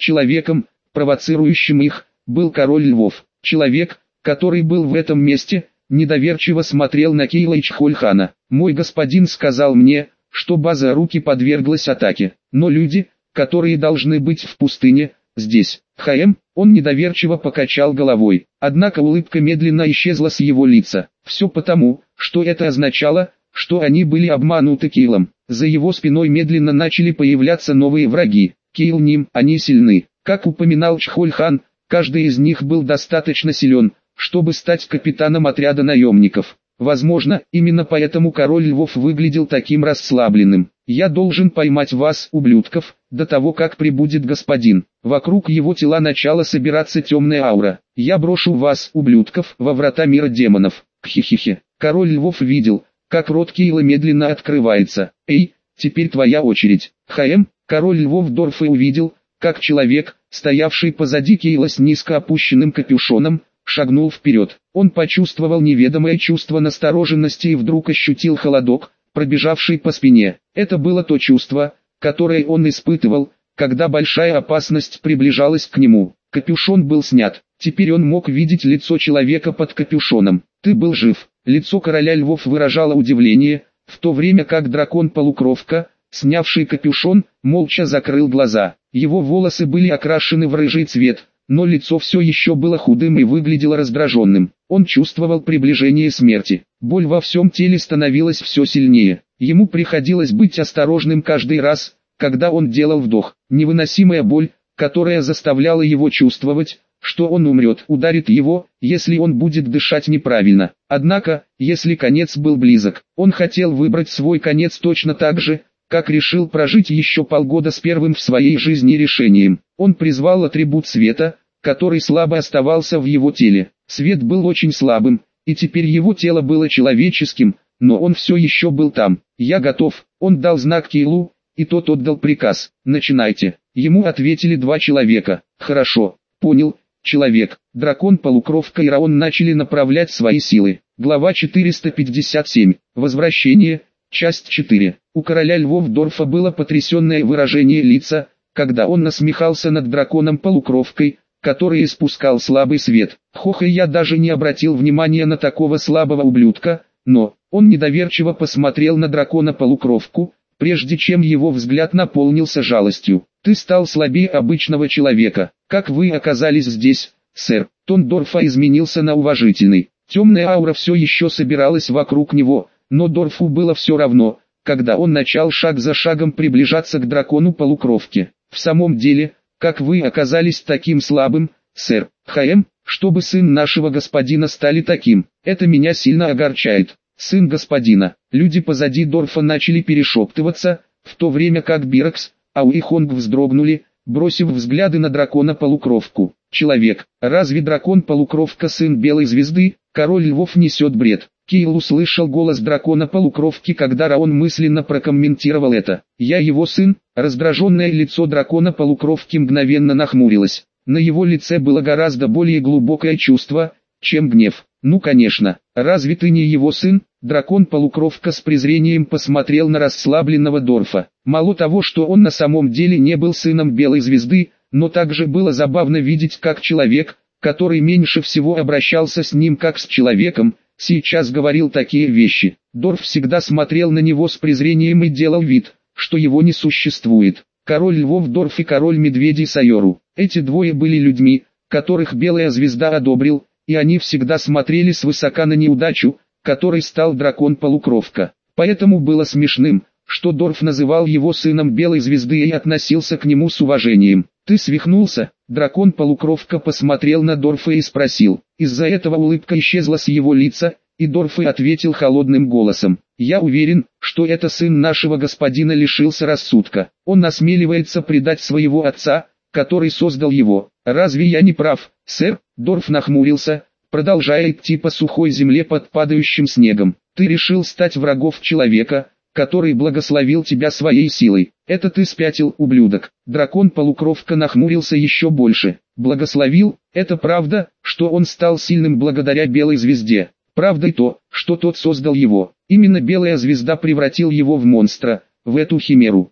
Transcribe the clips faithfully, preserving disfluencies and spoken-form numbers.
Человеком, провоцирующим их, был король львов. Человек, который был в этом месте, недоверчиво смотрел на Кейла и Чхольхана. «Мой господин сказал мне, что база Руки подверглась атаке, но люди, которые должны быть в пустыне, здесь». «Хаэм», он недоверчиво покачал головой, однако улыбка медленно исчезла с его лица. Все потому, что это означало, что они были обмануты Кейлом. За его спиной медленно начали появляться новые враги. Кейл ним, они сильны. Как упоминал Чхольхан, каждый из них был достаточно силен, чтобы стать капитаном отряда наемников. Возможно, именно поэтому король львов выглядел таким расслабленным. «Я должен поймать вас, ублюдков, до того как прибудет господин». Вокруг его тела начала собираться темная аура. «Я брошу вас, ублюдков, во врата мира демонов». Хи-хи-хи. Король львов видел, как рот Кейла медленно открывается. «Эй, теперь твоя очередь». Хаэм, король львов Дорфа увидел, как человек, стоявший позади Кейла с низко опущенным капюшоном, шагнул вперед. Он почувствовал неведомое чувство настороженности и вдруг ощутил холодок, пробежавший по спине. Это было то чувство, которое он испытывал, когда большая опасность приближалась к нему. Капюшон был снят. Теперь он мог видеть лицо человека под капюшоном. «Ты был жив». Лицо короля львов выражало удивление, в то время как дракон-полукровка, снявший капюшон, молча закрыл глаза. Его волосы были окрашены в рыжий цвет, но лицо все еще было худым и выглядело раздраженным. Он чувствовал приближение смерти. Боль во всем теле становилась все сильнее. Ему приходилось быть осторожным каждый раз, когда он делал вдох. Невыносимая боль, которая заставляла его чувствовать, что он умрет, ударит его, если он будет дышать неправильно. Однако, если конец был близок, он хотел выбрать свой конец точно так же, как решил прожить еще полгода с первым в своей жизни решением. Он призвал атрибут света, который слабо оставался в его теле. Свет был очень слабым, и теперь его тело было человеческим, но он все еще был там. «Я готов», он дал знак Кейлу, и тот отдал приказ. «Начинайте». Ему ответили два человека. «Хорошо, понял, человек». Дракон-полукровка и Раон начали направлять свои силы. Глава четыреста пятьдесят семь. Возвращение. Часть четыре. У короля львов Дорфа было потрясенное выражение лица, когда он насмехался над драконом-полукровкой, который испускал слабый свет. Хох, и я даже не обратил внимания на такого слабого ублюдка, но он недоверчиво посмотрел на дракона-полукровку, прежде чем его взгляд наполнился жалостью. «Ты стал слабее обычного человека. Как вы оказались здесь, сэр?» Тон Дорфа изменился на уважительный. Темная аура все еще собиралась вокруг него, но Дорфу было все равно, когда он начал шаг за шагом приближаться к дракону-полукровке. «В самом деле, как вы оказались таким слабым, сэр?» «Хаэм, чтобы сын нашего господина стали таким, это меня сильно огорчает». «Сын господина». Люди позади Дорфа начали перешептываться, в то время как Биракс, Ау и Хонг вздрогнули, бросив взгляды на дракона-полукровку. «Человек, разве дракон-полукровка сын Белой Звезды?» Король львов несет бред. Кейл услышал голос дракона-полукровки, когда Раон мысленно прокомментировал это. «Я его сын». Раздраженное лицо дракона-полукровки мгновенно нахмурилось. На его лице было гораздо более глубокое чувство, чем гнев. «Ну конечно, разве ты не его сын?» Дракон-полукровка с презрением посмотрел на расслабленного Дорфа. Мало того, что он на самом деле не был сыном Белой Звезды, но также было забавно видеть, как человек, который меньше всего обращался с ним как с человеком, сейчас говорил такие вещи. Дорф всегда смотрел на него с презрением и делал вид, что его не существует. Король львов Дорф и король медведей Сайору. Эти двое были людьми, которых Белая Звезда одобрил, и они всегда смотрели свысока на неудачу, которой стал дракон-полукровка. Поэтому было смешным, что Дорф называл его сыном Белой Звезды и относился к нему с уважением. «Ты свихнулся?» Дракон-полукровка посмотрел на Дорфа и спросил. Из-за этого улыбка исчезла с его лица, и Дорф и ответил холодным голосом. «Я уверен, что это сын нашего господина лишился рассудка. Он осмеливается предать своего отца, который создал его. Разве я не прав, сэр?» Дорф нахмурился, продолжая идти по сухой земле под падающим снегом. «Ты решил стать врагом человека, который благословил тебя своей силой. Это ты спятил, ублюдок». Дракон-полукровка нахмурился еще больше. «Благословил? Это правда, что он стал сильным благодаря Белой Звезде? Правда и то, что тот создал его. Именно Белая Звезда превратил его в монстра, в эту химеру.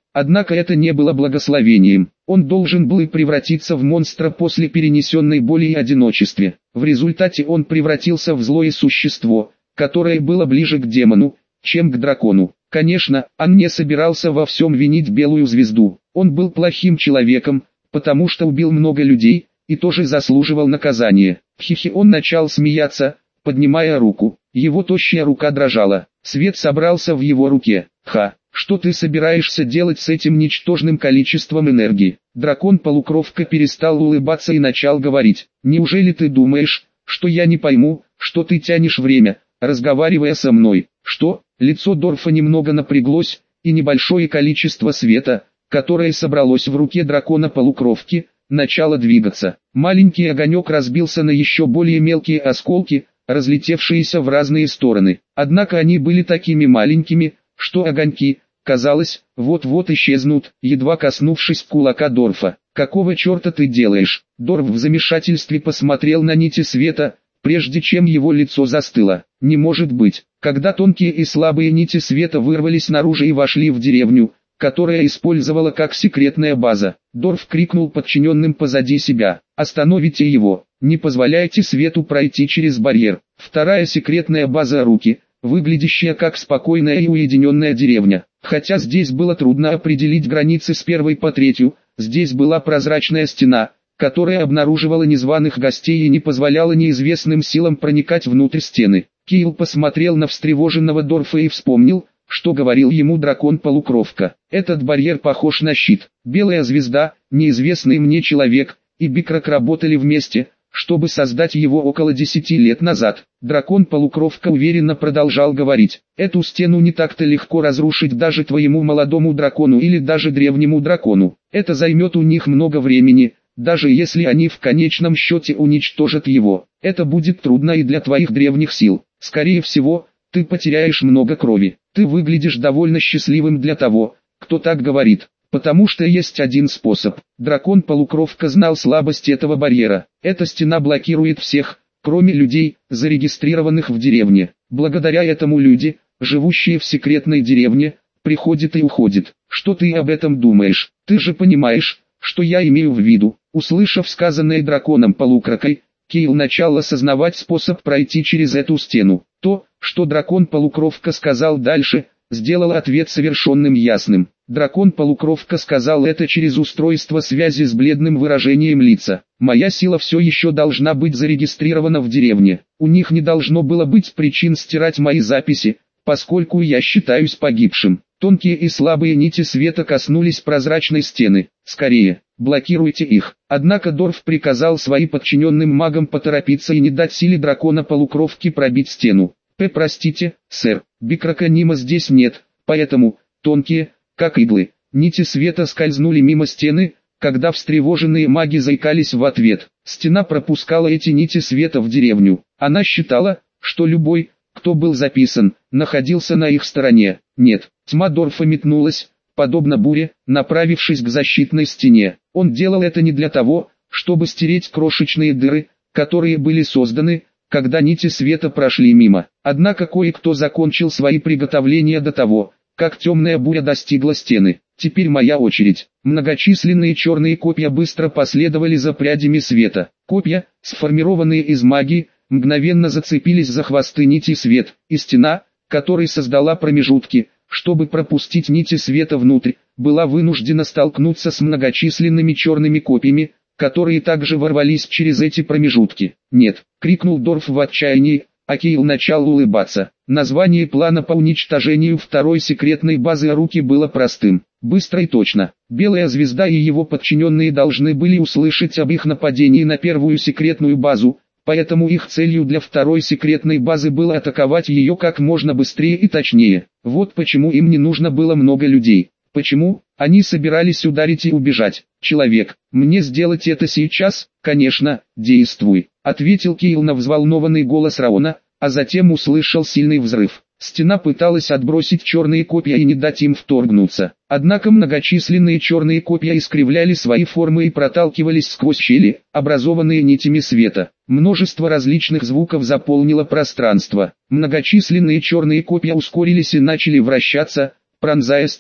Однако это не было благословением. Он должен был превратиться в монстра после перенесенной боли и одиночества. В результате он превратился в злое существо, которое было ближе к демону, чем к дракону. Конечно, он не собирался во всем винить Белую Звезду. Он был плохим человеком, потому что убил много людей, и тоже заслуживал наказания. Хихи, он начал смеяться, поднимая руку. Его тощая рука дрожала. Свет собрался в его руке. Ха, что ты собираешься делать с этим ничтожным количеством энергии? Дракон-полукровка перестал улыбаться и начал говорить. Неужели ты думаешь, что я не пойму, что ты тянешь время, разговаривая со мной? Что? Лицо Дорфа немного напряглось, и небольшое количество света, которое собралось в руке дракона-полукровки, начало двигаться. Маленький огонек разбился на еще более мелкие осколки, разлетевшиеся в разные стороны. Однако они были такими маленькими, что огоньки, казалось, вот-вот исчезнут, едва коснувшись кулака Дорфа. «Какого черта ты делаешь?» Дорф в замешательстве посмотрел на нити света, прежде чем его лицо застыло. «Не может быть!» Когда тонкие и слабые нити света вырвались наружу и вошли в деревню, которая использовала как секретная база, Дорф крикнул подчиненным позади себя: «Остановите его! Не позволяйте свету пройти через барьер!» Вторая секретная база Руки, выглядящая как спокойная и уединенная деревня. Хотя здесь было трудно определить границы с первой по третью, здесь была прозрачная стена, которая обнаруживала незваных гостей и не позволяла неизвестным силам проникать внутрь стены. Киил посмотрел на встревоженного Дорфа и вспомнил, что говорил ему дракон-полукровка. Этот барьер похож на щит. Белая Звезда, неизвестный мне человек, и Бикрак работали вместе, чтобы создать его около десяти лет назад. Дракон-полукровка уверенно продолжал говорить: «Эту стену не так-то легко разрушить даже твоему молодому дракону или даже древнему дракону. Это займет у них много времени, даже если они в конечном счете уничтожат его. Это будет трудно и для твоих древних сил. Скорее всего, ты потеряешь много крови. Ты выглядишь довольно счастливым для того, кто так говорит. Потому что есть один способ». Дракон-полукровка знал слабость этого барьера. Эта стена блокирует всех, кроме людей, зарегистрированных в деревне. Благодаря этому люди, живущие в секретной деревне, приходят и уходят. Что ты об этом думаешь? Ты же понимаешь, что я имею в виду. Услышав сказанное драконом-полукровкой, Киил начал осознавать способ пройти через эту стену. То, что дракон-полукровка сказал дальше, сделал ответ совершенным ясным. Дракон-полукровка сказал это через устройство связи с бледным выражением лица. «Моя сила все еще должна быть зарегистрирована в деревне. У них не должно было быть причин стирать мои записи, поскольку я считаюсь погибшим». Тонкие и слабые нити света коснулись прозрачной стены. «Скорее, блокируйте их». Однако Дорф приказал своим подчиненным магам поторопиться и не дать силе дракона-полукровки пробить стену. «П. Простите, сэр, Бикрака Нима здесь нет, поэтому, тонкие, как иглы, нити света скользнули мимо стены, когда встревоженные маги заикались в ответ. Стена пропускала эти нити света в деревню. Она считала, что любой, кто был записан, находился на их стороне. Нет, тьма Дорфа метнулась, подобно буре, направившись к защитной стене. Он делал это не для того, чтобы стереть крошечные дыры, которые были созданы, когда нити света прошли мимо. Однако кое-кто закончил свои приготовления до того, как темная буря достигла стены. «Теперь моя очередь». Многочисленные черные копья быстро последовали за прядями света. Копья, сформированные из магии, мгновенно зацепились за хвосты нити свет, и стена, которая создала промежутки, чтобы пропустить нити света внутрь, была вынуждена столкнуться с многочисленными черными копьями, которые также ворвались через эти промежутки. «Нет!» — крикнул Дорф в отчаянии, а Киил начал улыбаться. Название плана по уничтожению второй секретной базы Руки было простым, быстро и точно. Белая Звезда и его подчиненные должны были услышать об их нападении на первую секретную базу, поэтому их целью для второй секретной базы было атаковать ее как можно быстрее и точнее. Вот почему им не нужно было много людей. Почему? Они собирались ударить и убежать. «Человек, мне сделать это сейчас?» «Конечно, действуй», — ответил Киил на взволнованный голос Раона, а затем услышал сильный взрыв. Стена пыталась отбросить черные копья и не дать им вторгнуться. Однако многочисленные черные копья искривляли свои формы и проталкивались сквозь щели, образованные нитями света. Множество различных звуков заполнило пространство. Многочисленные черные копья ускорились и начали вращаться, пронзая стену.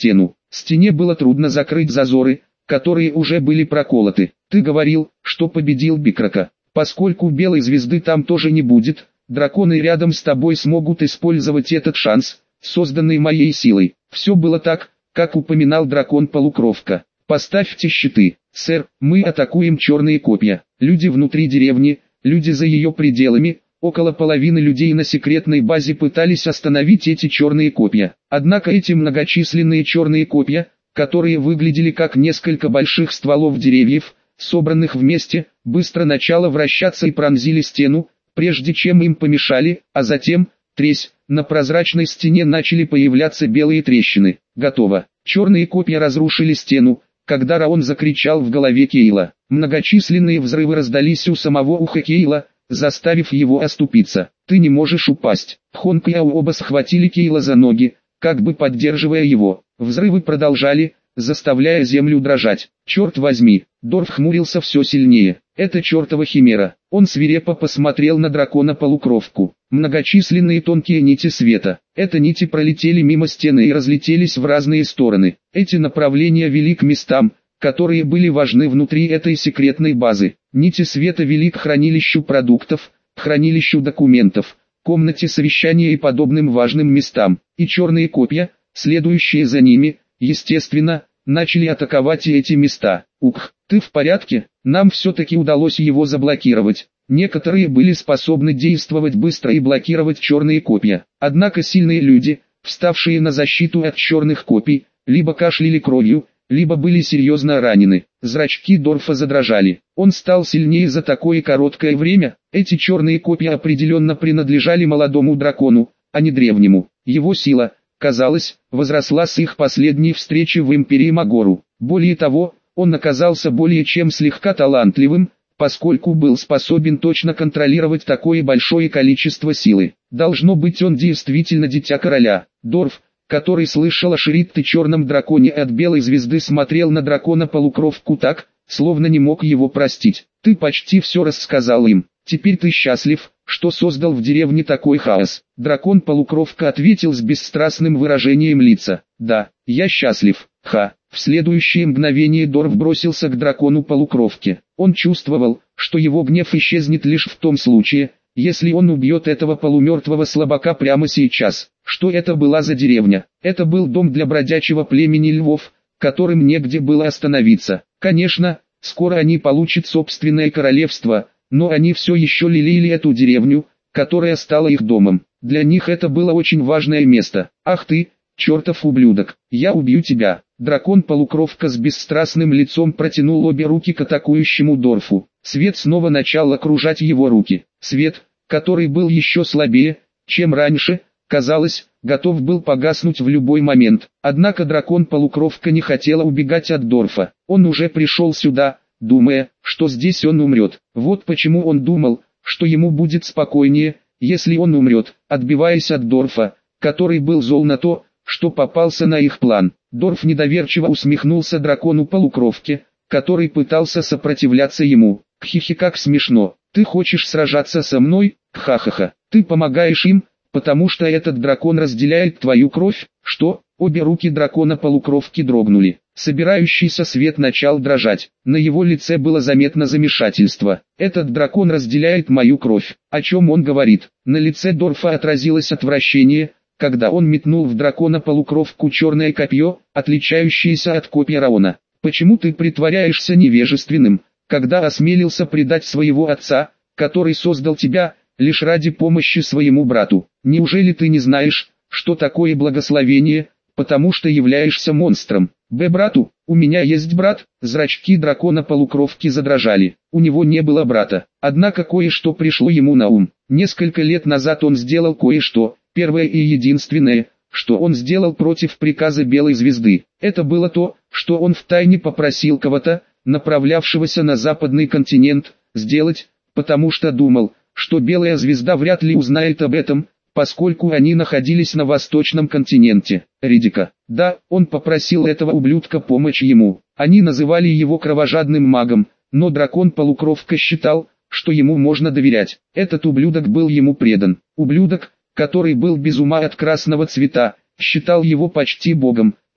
Стене было трудно закрыть зазоры, которые уже были проколоты. Ты говорил, что победил Бикрока. Поскольку белой звезды там тоже не будет, драконы рядом с тобой смогут использовать этот шанс, созданный моей силой. Все было так, как упоминал дракон-полукровка. Поставьте щиты, сэр, мы атакуем черные копья. Люди внутри деревни, люди за ее пределами, около половины людей на секретной базе пытались остановить эти черные копья. Однако эти многочисленные черные копья, которые выглядели как несколько больших стволов деревьев, собранных вместе, быстро начало вращаться и пронзили стену, прежде чем им помешали, а затем, тресь, на прозрачной стене начали появляться белые трещины. Готово. Черные копья разрушили стену, когда Раон закричал в голове Кейла. Многочисленные взрывы раздались у самого уха Кейла, заставив его оступиться. «Ты не можешь упасть». Хонг и Ау оба схватили Кейла за ноги, как бы поддерживая его. Взрывы продолжали, заставляя землю дрожать. «Черт возьми!» Дорф хмурился все сильнее. «Это чертова химера!» Он свирепо посмотрел на дракона-полукровку. Многочисленные тонкие нити света. Это нити пролетели мимо стены и разлетелись в разные стороны. Эти направления вели к местам, которые были важны внутри этой секретной базы. Нити света вели к хранилищу продуктов, хранилищу документов, комнате совещания и подобным важным местам. И черные копья, следующие за ними, естественно, начали атаковать и эти места. «Ух, ты в порядке?» Нам все-таки удалось его заблокировать. Некоторые были способны действовать быстро и блокировать черные копья. Однако сильные люди, вставшие на защиту от черных копий, либо кашляли кровью, либо были серьезно ранены. Зрачки Дорфа задрожали. Он стал сильнее за такое короткое время. Эти черные копья определенно принадлежали молодому дракону, а не древнему. Его сила, казалось, возросла с их последней встречи в Империи Магору. Более того, он оказался более чем слегка талантливым, поскольку был способен точно контролировать такое большое количество силы. Должно быть, он действительно дитя короля. Дорф, который слышал о Шридте черном драконе от белой звезды, смотрел на дракона-полукровку так, словно не мог его простить. «Ты почти все рассказал им. Теперь ты счастлив, что создал в деревне такой хаос». Дракон-полукровка ответил с бесстрастным выражением лица. «Да, я счастлив, ха». В следующее мгновение Дорф бросился к дракону-полукровке. Он чувствовал, что его гнев исчезнет лишь в том случае, если он убьет этого полумертвого слабака прямо сейчас. Что это была за деревня? Это был дом для бродячего племени львов, которым негде было остановиться. Конечно, скоро они получат собственное королевство, но они все еще лелеяли эту деревню, которая стала их домом. Для них это было очень важное место. «Ах ты, чертов ублюдок, я убью тебя!» Дракон-полукровка с бесстрастным лицом протянул обе руки к атакующему Дорфу. Свет снова начал окружать его руки. Свет, который был еще слабее, чем раньше, казалось, готов был погаснуть в любой момент. Однако дракон-полукровка не хотела убегать от Дорфа. Он уже пришел сюда, думая, что здесь он умрет. Вот почему он думал, что ему будет спокойнее, если он умрет, отбиваясь от Дорфа, который был зол на то, что попался на их план. Дорф недоверчиво усмехнулся дракону-полукровке, который пытался сопротивляться ему. «Хихи, как смешно. Ты хочешь сражаться со мной? Ха-ха-ха. Ты помогаешь им, потому что этот дракон разделяет твою кровь?» «Что?» Обе руки дракона-полукровки дрогнули. Собирающийся свет начал дрожать. На его лице было заметно замешательство. «Этот дракон разделяет мою кровь. О чем он говорит?» На лице Дорфа отразилось отвращение, когда он метнул в дракона-полукровку черное копье, отличающееся от копья Раона. «Почему ты притворяешься невежественным, когда осмелился предать своего отца, который создал тебя, лишь ради помощи своему брату? Неужели ты не знаешь, что такое благословение, потому что являешься монстром?» «Б, брату, у меня есть брат». Зрачки дракона-полукровки задрожали. У него не было брата. Однако кое-что пришло ему на ум. Несколько лет назад он сделал кое-что, первое и единственное, что он сделал против приказа Белой Звезды. Это было то, что он втайне попросил кого-то, направлявшегося на западный континент, сделать, потому что думал, что Белая Звезда вряд ли узнает об этом, поскольку они находились на восточном континенте. Ридика. Да, он попросил этого ублюдка помочь ему. Они называли его кровожадным магом, но дракон-полукровка считал, что ему можно доверять. Этот ублюдок был ему предан. Ублюдок, который был без ума от красного цвета, считал его почти богом,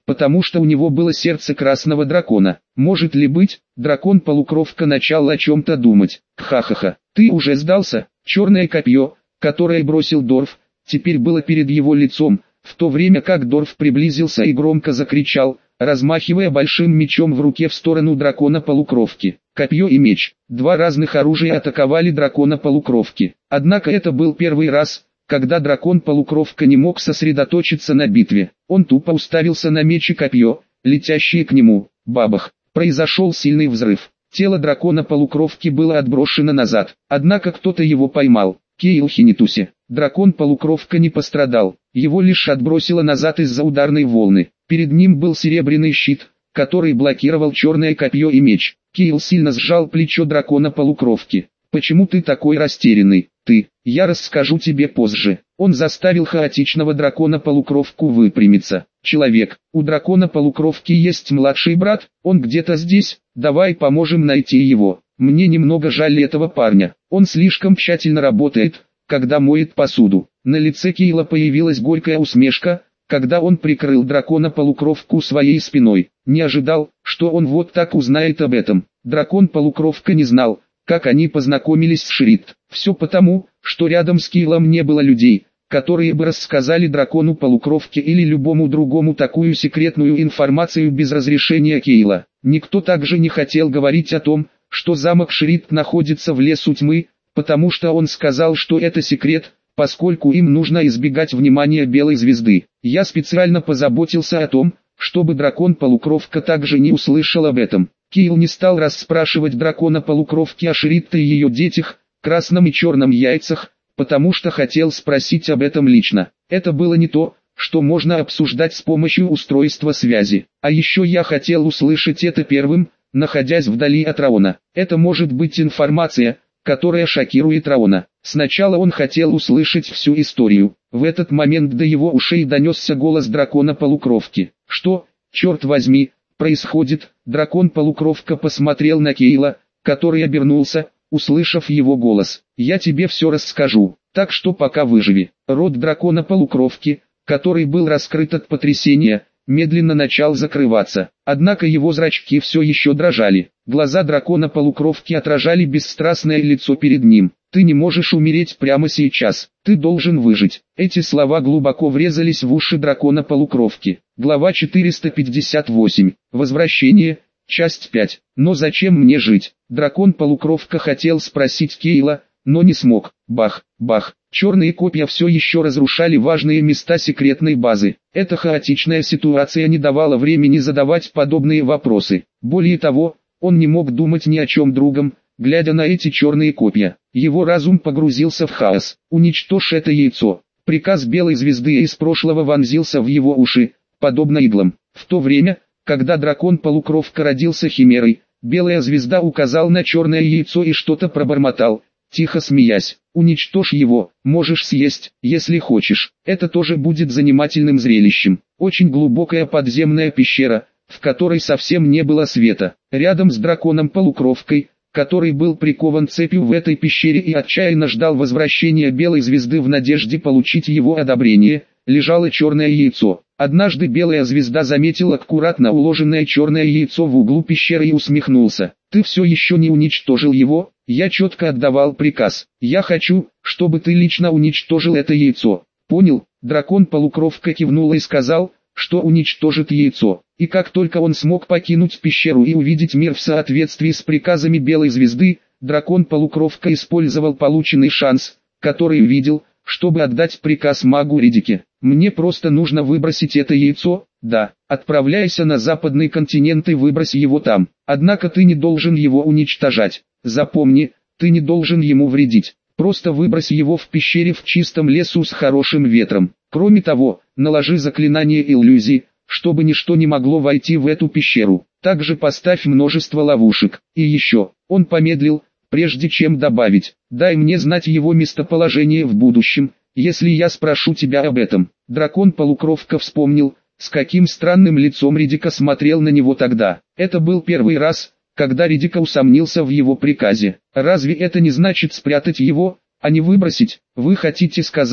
потому что у него было сердце красного дракона. Может ли быть, дракон-полукровка начал о чем-то думать. Ха-ха-ха, ты уже сдался? Черное копье, которое бросил Дорф, теперь было перед его лицом, в то время как Дорф приблизился и громко закричал, размахивая большим мечом в руке в сторону дракона-полукровки. Копье и меч, два разных оружия атаковали дракона-полукровки. Однако это был первый раз, когда дракон-полукровка не мог сосредоточиться на битве. Он тупо уставился на меч и копье, летящие к нему. Бабах! Произошел сильный взрыв. Тело дракона-полукровки было отброшено назад, однако кто-то его поймал. Кейл Хинитуси. Дракон-полукровка не пострадал, его лишь отбросило назад из-за ударной волны. Перед ним был серебряный щит, который блокировал черное копье и меч. Кейл сильно сжал плечо дракона-полукровки. «Почему ты такой растерянный? Ты, я расскажу тебе позже». Он заставил хаотичного дракона-полукровку выпрямиться. «Человек, у дракона-полукровки есть младший брат, он где-то здесь, давай поможем найти его. Мне немного жаль этого парня, он слишком тщательно работает, когда моет посуду». На лице Кейла появилась горькая усмешка, когда он прикрыл дракона-полукровку своей спиной. Не ожидал, что он вот так узнает об этом. Дракон-полукровка не знал, как они познакомились с Шрид. Все потому, что рядом с Кейлом не было людей, которые бы рассказали дракону-полукровке или любому другому такую секретную информацию без разрешения Кейла. Никто также не хотел говорить о том, что замок Шрид находится в лесу тьмы, потому что он сказал, что это секрет, поскольку им нужно избегать внимания Белой Звезды. Я специально позаботился о том, чтобы дракон-полукровка также не услышал об этом. Кейл не стал расспрашивать дракона-полукровки о Шрид и ее детях, красном и черном яйцах, потому что хотел спросить об этом лично. Это было не то, что можно обсуждать с помощью устройства связи. А еще я хотел услышать это первым, находясь вдали от Раона. Это может быть информация, которая шокирует Раона. Сначала он хотел услышать всю историю. В этот момент до его ушей донесся голос дракона-полукровки. «Что, черт возьми, происходит?» Дракон-полукровка посмотрел на Кейла, который обернулся, услышав его голос. «Я тебе все расскажу, так что пока выживи». Рот дракона-полукровки, который был раскрыт от потрясения, медленно начал закрываться. Однако его зрачки все еще дрожали. Глаза дракона-полукровки отражали бесстрастное лицо перед ним. «Ты не можешь умереть прямо сейчас, ты должен выжить». Эти слова глубоко врезались в уши дракона-полукровки. Глава четыреста пятьдесят восемь. Возвращение. Часть пять. «Но зачем мне жить?» Дракон-полукровка хотел спросить Кейла, но не смог. Бах, бах. Черные копья все еще разрушали важные места секретной базы. Эта хаотичная ситуация не давала времени задавать подобные вопросы. Более того, он не мог думать ни о чем другом, глядя на эти черные копья. Его разум погрузился в хаос. «Уничтожь это яйцо». Приказ Белой Звезды из прошлого вонзился в его уши, подобно иглам. В то время, когда дракон-полукровка родился химерой, Белая Звезда указал на черное яйцо и что-то пробормотал, тихо смеясь. «Уничтожь его, можешь съесть, если хочешь. Это тоже будет занимательным зрелищем». Очень глубокая подземная пещера, в которой совсем не было света. Рядом с драконом-полукровкой, который был прикован цепью в этой пещере и отчаянно ждал возвращения Белой Звезды в надежде получить его одобрение, лежало черное яйцо. Однажды Белая Звезда заметил аккуратно уложенное черное яйцо в углу пещеры и усмехнулся. «Ты все еще не уничтожил его? Я четко отдавал приказ. Я хочу, чтобы ты лично уничтожил это яйцо». «Понял?» Дракон-полукровка кивнул и сказал, что уничтожит яйцо. И как только он смог покинуть пещеру и увидеть мир в соответствии с приказами Белой Звезды, дракон-полукровка использовал полученный шанс, который видел, чтобы отдать приказ магу Ридике. «Мне просто нужно выбросить это яйцо, да, отправляйся на западный континент и выбрось его там. Однако ты не должен его уничтожать. Запомни, ты не должен ему вредить. Просто выбрось его в пещере в чистом лесу с хорошим ветром. Кроме того, наложи заклинание иллюзии, чтобы ничто не могло войти в эту пещеру. Также поставь множество ловушек. И еще». Он помедлил, прежде чем добавить: «Дай мне знать его местоположение в будущем, если я спрошу тебя об этом». Дракон-полукровка вспомнил, с каким странным лицом Ридика смотрел на него тогда. Это был первый раз, когда Ридика усомнился в его приказе. «Разве это не значит спрятать его, а не выбросить? Вы хотите сказать,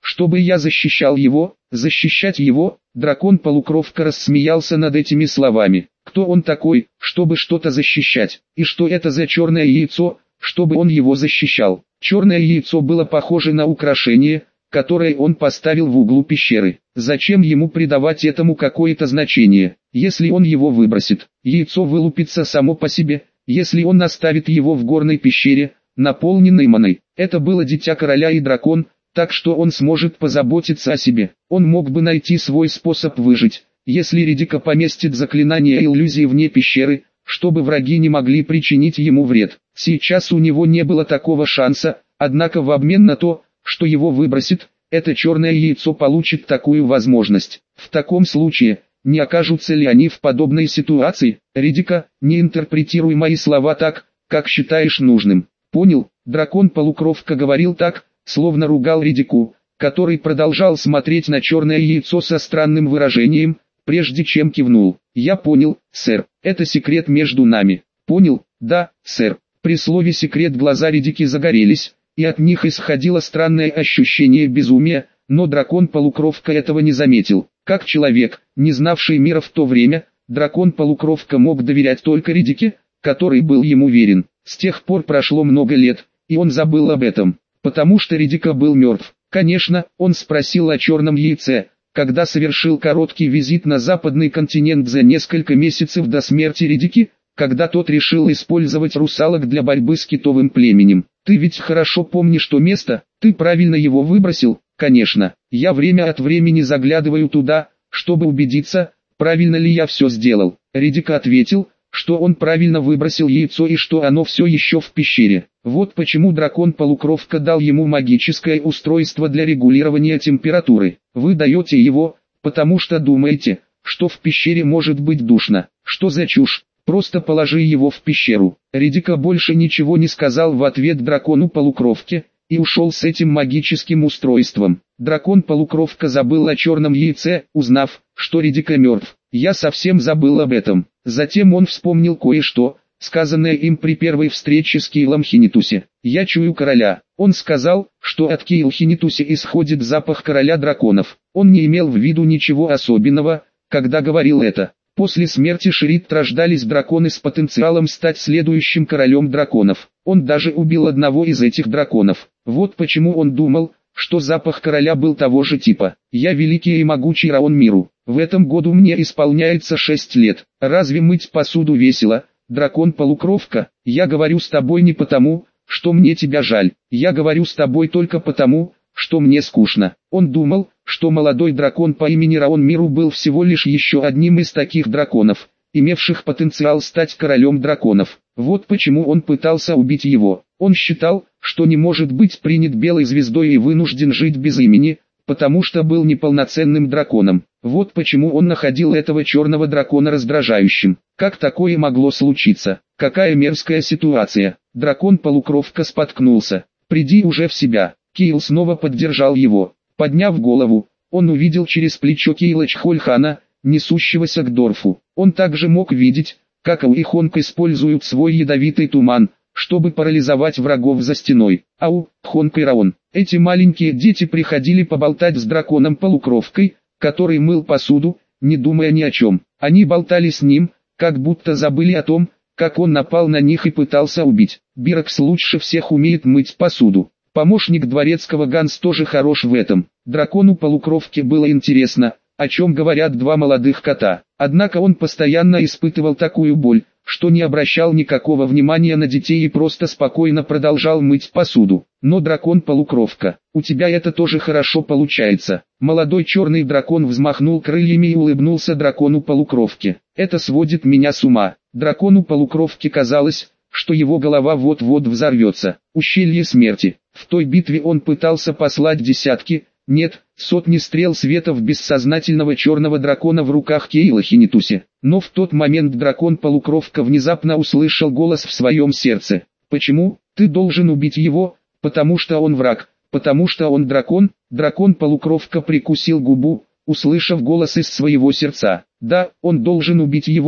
чтобы я защищал его, защищать его. Дракон-полукровка рассмеялся над этими словами. Кто он такой, чтобы что-то защищать, и что это за черное яйцо, чтобы он его защищал? Черное яйцо было похоже на украшение, которое он поставил в углу пещеры. Зачем ему придавать этому какое-то значение? Если он его выбросит, яйцо вылупится само по себе. Если он оставит его в горной пещере, наполненной маной, это было дитя короля и дракон, так что он сможет позаботиться о себе. Он мог бы найти свой способ выжить, если Ридика поместит заклинание иллюзии вне пещеры, чтобы враги не могли причинить ему вред. Сейчас у него не было такого шанса, однако в обмен на то, что его выбросит, это черное яйцо получит такую возможность. В таком случае, не окажутся ли они в подобной ситуации? Ридика, не интерпретируй мои слова так, как считаешь нужным. Понял? Дракон-полукровка говорил так, словно ругал Ридику, который продолжал смотреть на черное яйцо со странным выражением, прежде чем кивнул. Я понял, сэр, это секрет между нами. Понял? Да, сэр. При слове «секрет» глаза Ридики загорелись, и от них исходило странное ощущение безумия, но дракон-полукровка этого не заметил. Как человек, не знавший мира в то время, дракон-полукровка мог доверять только Ридике, который был ему верен. С тех пор прошло много лет, и он забыл об этом, потому что Ридика был мертв. Конечно, он спросил о черном яйце, когда совершил короткий визит на западный континент за несколько месяцев до смерти Ридики, когда тот решил использовать русалок для борьбы с китовым племенем. Ты ведь хорошо помнишь то место, ты правильно его выбросил? Конечно, я время от времени заглядываю туда, чтобы убедиться, правильно ли я все сделал. Ридика ответил, что он правильно выбросил яйцо и что оно все еще в пещере. Вот почему дракон-полукровка дал ему магическое устройство для регулирования температуры. Вы даете его, потому что думаете, что в пещере может быть душно. Что за чушь? Просто положи его в пещеру. Ридика больше ничего не сказал в ответ дракону-полукровке, и ушел с этим магическим устройством. Дракон-полукровка забыл о черном яйце, узнав, что Ридика мертв. Я совсем забыл об этом. Затем он вспомнил кое-что, сказанное им при первой встрече с Кейлом Хинитусе. «Я чую короля». Он сказал, что от Кейл Хинитусе исходит запах короля драконов. Он не имел в виду ничего особенного, когда говорил это. После смерти Ширит рождались драконы с потенциалом стать следующим королем драконов. Он даже убил одного из этих драконов. Вот почему он думал, что запах короля был того же типа. Я великий и могучий Раон Миру. В этом году мне исполняется шесть лет. Разве мыть посуду весело, дракон-полукровка? Я говорю с тобой не потому, что мне тебя жаль. Я говорю с тобой только потому, что мне скучно. Он думал, что молодой дракон по имени Раон Миру был всего лишь еще одним из таких драконов, имевших потенциал стать королем драконов. Вот почему он пытался убить его. Он считал, что не может быть принят белой звездой и вынужден жить без имени, потому что был неполноценным драконом. Вот почему он находил этого черного дракона раздражающим. Как такое могло случиться? Какая мерзкая ситуация. Дракон-полукровка споткнулся. «Приди уже в себя». Кейл снова поддержал его. Подняв голову, он увидел через плечо Кейла Чхольхана, несущегося к Дорфу. Он также мог видеть, как Ау и Хонг используют свой ядовитый туман, чтобы парализовать врагов за стеной. Ау, Хонг и Раон. Эти маленькие дети приходили поболтать с драконом-полукровкой, который мыл посуду, не думая ни о чем. Они болтали с ним, как будто забыли о том, как он напал на них и пытался убить. Бирокс лучше всех умеет мыть посуду. Помощник дворецкого Ганс тоже хорош в этом. Дракону-полукровке было интересно, о чем говорят два молодых кота. Однако он постоянно испытывал такую боль, что не обращал никакого внимания на детей и просто спокойно продолжал мыть посуду. Но дракон-полукровка, у тебя это тоже хорошо получается. Молодой черный дракон взмахнул крыльями и улыбнулся дракону-полукровке. Это сводит меня с ума. Дракону-полукровке казалось, что его голова вот-вот взорвется. Ущелье смерти. В той битве он пытался послать десятки, нет, сотни стрел света в бессознательного черного дракона в руках Кейла Хинитусе. Но в тот момент дракон-полукровка внезапно услышал голос в своем сердце. «Почему? Ты должен убить его, потому что он враг, потому что он дракон». Дракон-полукровка прикусил губу, услышав голос из своего сердца. Да, он должен убить его,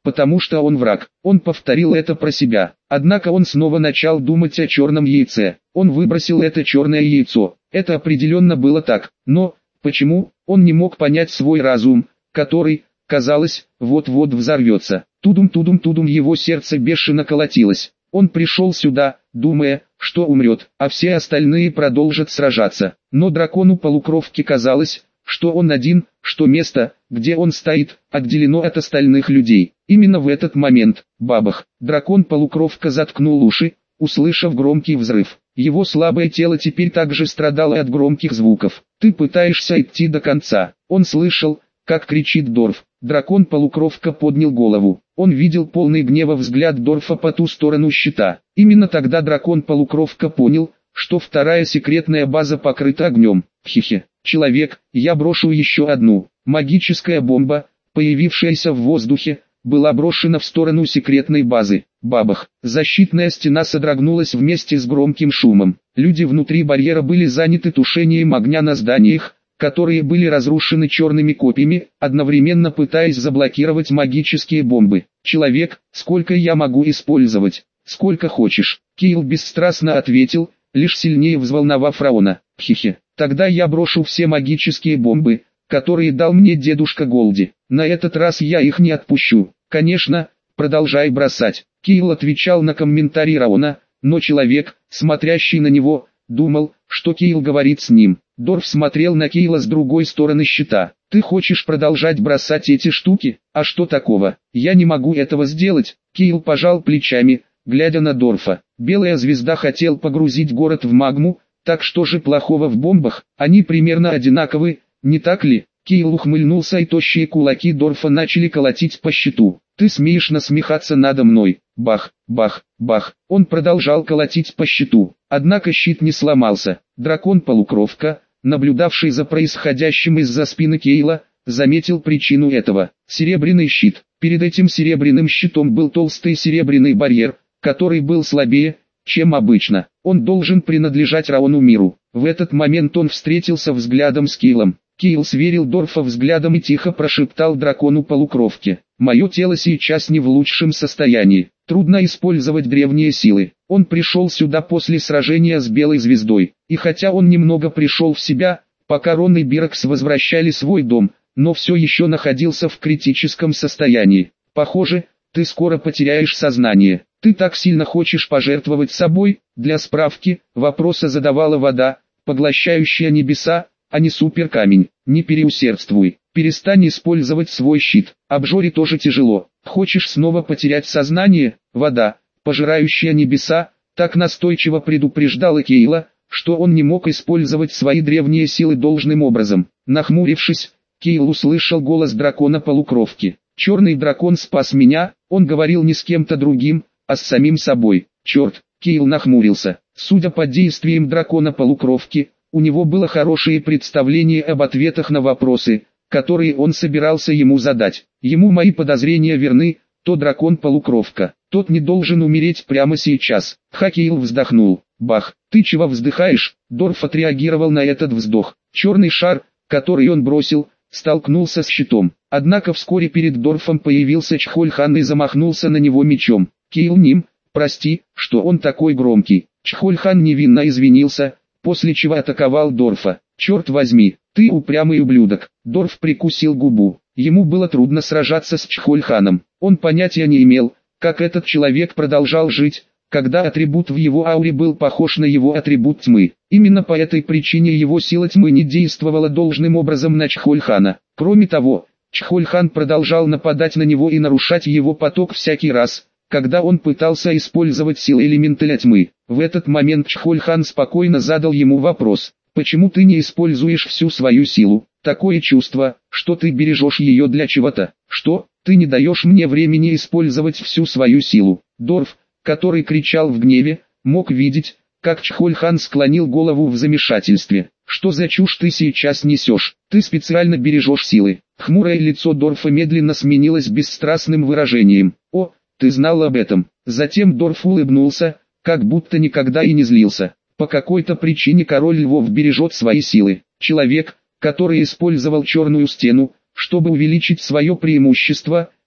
потому что он враг. Он повторил это про себя. Однако он снова начал думать о черном яйце. Он выбросил это черное яйцо. Это определенно было так. Но, почему, он не мог понять свой разум, который, казалось, вот-вот взорвется. Тудум-тудум-тудум, его сердце бешено колотилось. Он пришел сюда, думая, что умрет, а все остальные продолжат сражаться. Но дракону-полукровке казалось, что он один, что место, где он стоит, отделено от остальных людей. Именно в этот момент, бабах, дракон-полукровка заткнул уши, услышав громкий взрыв. Его слабое тело теперь также страдало от громких звуков. «Ты пытаешься идти до конца». Он слышал, как кричит Дорф. Дракон-полукровка поднял голову. Он видел полный гнева взгляд Дорфа по ту сторону щита. Именно тогда дракон-полукровка понял, что вторая секретная база покрыта огнем. Хе-хе. Человек, я брошу еще одну. Магическая бомба, появившаяся в воздухе, была брошена в сторону секретной базы. Бабах. Защитная стена содрогнулась вместе с громким шумом. Люди внутри барьера были заняты тушением огня на зданиях, которые были разрушены черными копьями, одновременно пытаясь заблокировать магические бомбы. «Человек, сколько я могу использовать?» «Сколько хочешь», Киил бесстрастно ответил, лишь сильнее взволновав Раона. «Хе-хе, тогда я брошу все магические бомбы, которые дал мне дедушка Голди. На этот раз я их не отпущу». «Конечно, продолжай бросать», Киил отвечал на комментарий Раона, но человек, смотрящий на него, думал, что Киил говорит с ним. Дорф смотрел на Киила с другой стороны щита. «Ты хочешь продолжать бросать эти штуки? А что такого? Я не могу этого сделать». Киил пожал плечами, глядя на Дорфа. Белая звезда хотел погрузить город в магму, так что же плохого в бомбах? Они примерно одинаковы, не так ли? Киил ухмыльнулся, и тощие кулаки Дорфа начали колотить по щиту. «Ты смеешь насмехаться надо мной?» Бах, бах, бах. Он продолжал колотить по щиту. Однако щит не сломался. Дракон-полукровка, наблюдавший за происходящим из-за спины Киила, заметил причину этого. Серебряный щит. Перед этим серебряным щитом был толстый серебряный барьер, который был слабее, чем обычно. Он должен принадлежать Раону миру. В этот момент он встретился взглядом с Киилом. Киил сверил Дорфа взглядом и тихо прошептал дракону-полукровке: «Мое тело сейчас не в лучшем состоянии. Трудно использовать древние силы. Он пришел сюда после сражения с Белой Звездой. И хотя он немного пришел в себя, пока Рон и Бирокс возвращали свой дом, но все еще находился в критическом состоянии. Похоже, ты скоро потеряешь сознание. Ты так сильно хочешь пожертвовать собой?» Для справки, вопросы задавала вода, поглощающая небеса, а не суперкамень. «Не переусердствуй. Перестань использовать свой щит. Обжоре тоже тяжело. Хочешь снова потерять сознание?» Вода, пожирающая небеса, так настойчиво предупреждала Киила, что он не мог использовать свои древние силы должным образом. Нахмурившись, Киил услышал голос дракона-полукровки. «Черный дракон спас меня», он говорил не с кем-то другим, а с самим собой. «Черт!» Киил нахмурился. Судя по действиям дракона-полукровки, у него было хорошее представление об ответах на вопросы, которые он собирался ему задать. Ему мои подозрения верны, то дракон-полукровка. Тот не должен умереть прямо сейчас. Хакейл вздохнул. Бах, ты чего вздыхаешь? Дорф отреагировал на этот вздох. Черный шар, который он бросил, столкнулся с щитом. Однако вскоре перед Дорфом появился Чхольхан и замахнулся на него мечом. Киил Ним, прости, что он такой громкий. Чхольхан невинно извинился, после чего атаковал Дорфа. «Черт возьми, ты упрямый ублюдок!» Дорф прикусил губу. Ему было трудно сражаться с Чхольханом. Он понятия не имел, как этот человек продолжал жить, когда атрибут в его ауре был похож на его атрибут тьмы. Именно по этой причине его сила тьмы не действовала должным образом на Чхольхана. Кроме того, Чхольхан продолжал нападать на него и нарушать его поток всякий раз, когда он пытался использовать силы элементаля тьмы. В этот момент Чхольхан спокойно задал ему вопрос: «Почему ты не используешь всю свою силу? Такое чувство, что ты бережешь ее для чего-то. Что, ты не даешь мне времени использовать всю свою силу?» Дорф, который кричал в гневе, мог видеть, как Чхольхан склонил голову в замешательстве. «Что за чушь ты сейчас несешь? Ты специально бережешь силы». Хмурое лицо Дорфа медленно сменилось бесстрастным выражением. «О, ты знал об этом». Затем Дорф улыбнулся, как будто никогда и не злился. По какой-то причине король львов бережет свои силы. Человек, который использовал черную стену, чтобы увеличить свое преимущество,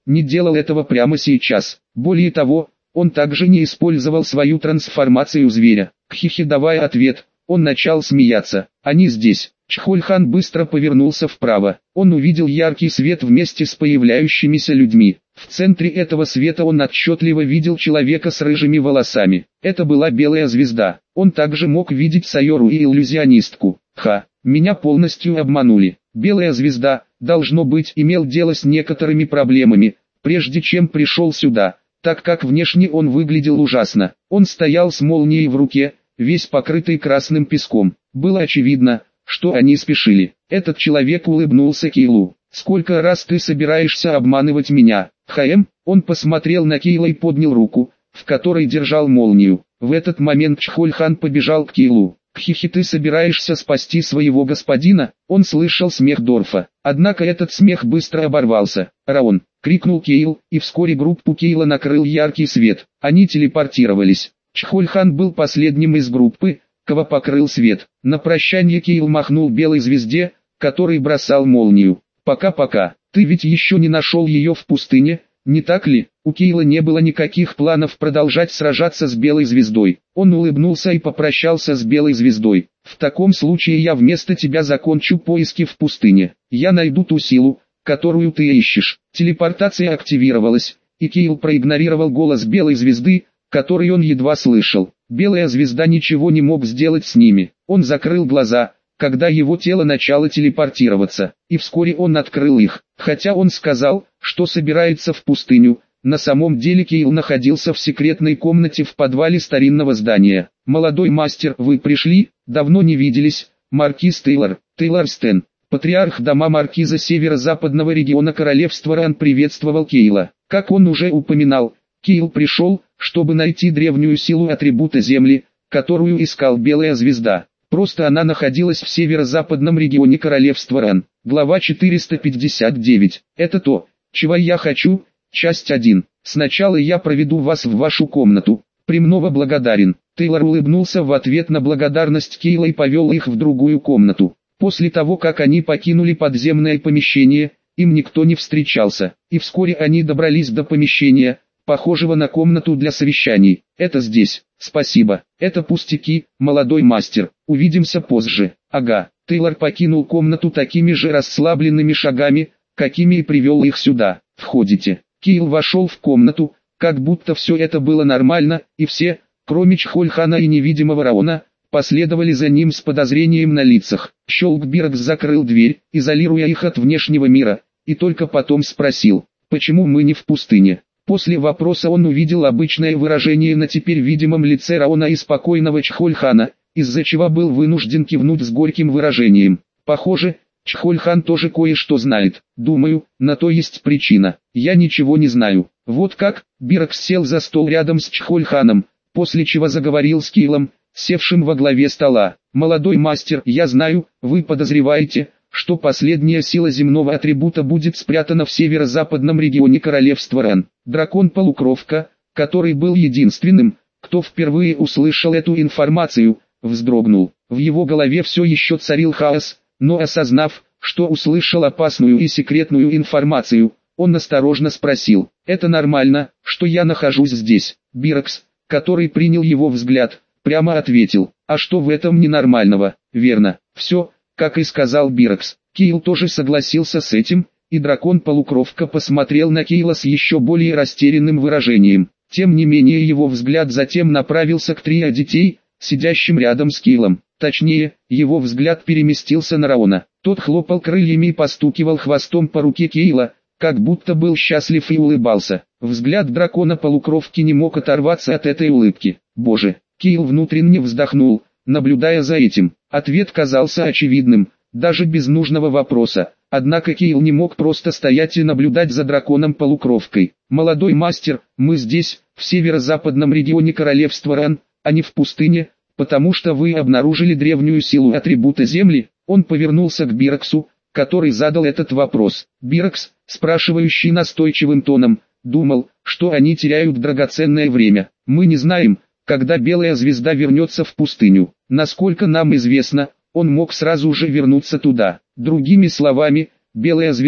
не делал этого прямо сейчас. Более того, он также не использовал свою трансформацию зверя. Кхихи, давая ответ, он начал смеяться. Они здесь. Чхольхан быстро повернулся вправо. Он увидел яркий свет вместе с появляющимися людьми. В центре этого света он отчетливо видел человека с рыжими волосами. Это была белая звезда. Он также мог видеть Сайору и иллюзионистку. Ха, меня полностью обманули. Белая звезда, должно быть, имел дело с некоторыми проблемами, прежде чем пришел сюда, так как внешне он выглядел ужасно. Он стоял с молнией в руке, весь покрытый красным песком. Было очевидно, что они спешили. Этот человек улыбнулся Кейлу. «Сколько раз ты собираешься обманывать меня?» «Хаэм», он посмотрел на Кейла и поднял руку, в которой держал молнию. В этот момент Чхольхан побежал к Кейлу. «Кхихи, ты собираешься спасти своего господина?» Он слышал смех Дорфа. Однако этот смех быстро оборвался. «Раон!» — крикнул Кейл, и вскоре группу Кейла накрыл яркий свет. Они телепортировались. Чхольхан был последним из группы, кого покрыл свет. На прощание Кейл махнул белой звезде, который бросал молнию. «Пока-пока, ты ведь еще не нашел ее в пустыне, не так ли?» У Кейла не было никаких планов продолжать сражаться с белой звездой. Он улыбнулся и попрощался с белой звездой. «В таком случае я вместо тебя закончу поиски в пустыне. Я найду ту силу, которую ты ищешь». Телепортация активировалась, и Кейл проигнорировал голос белой звезды, который он едва слышал. Белая звезда ничего не мог сделать с ними. Он закрыл глаза, когда его тело начало телепортироваться, и вскоре он открыл их. Хотя он сказал, что собирается в пустыню, на самом деле Кейл находился в секретной комнате в подвале старинного здания. «Молодой мастер, вы пришли? Давно не виделись». Маркиз Тейлор, Тейлор Стэн, патриарх дома маркиза северо-западного региона королевства Ран, приветствовал Кейла. Как он уже упоминал, Кейл пришел, чтобы найти древнюю силу атрибута Земли, которую искал Белая Звезда. Просто она находилась в северо-западном регионе королевства Ран. Глава четыреста пятьдесят девять. Это то, чего я хочу. Часть один. Сначала я проведу вас в вашу комнату. Премного благодарен. Тейлор улыбнулся в ответ на благодарность Кейла и повел их в другую комнату. После того, как они покинули подземное помещение, им никто не встречался, и вскоре они добрались до помещения, похожего на комнату для совещаний. «Это здесь. Спасибо. Это пустяки, молодой мастер. Увидимся позже». «Ага». Тейлор покинул комнату такими же расслабленными шагами, какими и привел их сюда. «Входите». Кейл вошел в комнату, как будто все это было нормально, и все, кроме Чхольхана и невидимого Раона, последовали за ним с подозрением на лицах. Щелк Биркс закрыл дверь, изолируя их от внешнего мира, и только потом спросил, почему мы не в пустыне. После вопроса он увидел обычное выражение на теперь видимом лице Раона и спокойного Чхольхана, из-за чего был вынужден кивнуть с горьким выражением. Похоже, Чхольхан тоже кое-что знает. Думаю, на то есть причина. Я ничего не знаю. Вот как? Биркс сел за стол рядом с Чхольханом, после чего заговорил с Кейлом, севшим во главе стола. «Молодой мастер, я знаю, вы подозреваете, что последняя сила земного атрибута будет спрятана в северо-западном регионе королевства Ран. Дракон-полукровка, который был единственным, кто впервые услышал эту информацию, вздрогнул. В его голове все еще царил хаос, но осознав, что услышал опасную и секретную информацию, он осторожно спросил, «Это нормально, что я нахожусь здесь?» Биркс, который принял его взгляд, прямо ответил, «А что в этом ненормального?» «Верно, все, как и сказал Биркс». Кейл тоже согласился с этим, и дракон-полукровка посмотрел на Кейла с еще более растерянным выражением. Тем не менее его взгляд затем направился к трио детей, сидящим рядом с Кейлом. Точнее, его взгляд переместился на Раона. Тот хлопал крыльями и постукивал хвостом по руке Кейла, как будто был счастлив и улыбался. Взгляд дракона-полукровки не мог оторваться от этой улыбки. «Боже!» Кейл внутренне вздохнул, наблюдая за этим. Ответ казался очевидным, даже без нужного вопроса. Однако Кейл не мог просто стоять и наблюдать за драконом-полукровкой. «Молодой мастер, мы здесь, в северо-западном регионе королевства Ран, а не в пустыне, потому что вы обнаружили древнюю силу атрибута Земли». Он повернулся к Бирксу, который задал этот вопрос. Биркс, спрашивающий настойчивым тоном, думал, что они теряют драгоценное время. «Мы не знаем, когда Белая Звезда вернется в пустыню. Насколько нам известно, он мог сразу же вернуться туда». Другими словами, Белая Звезда,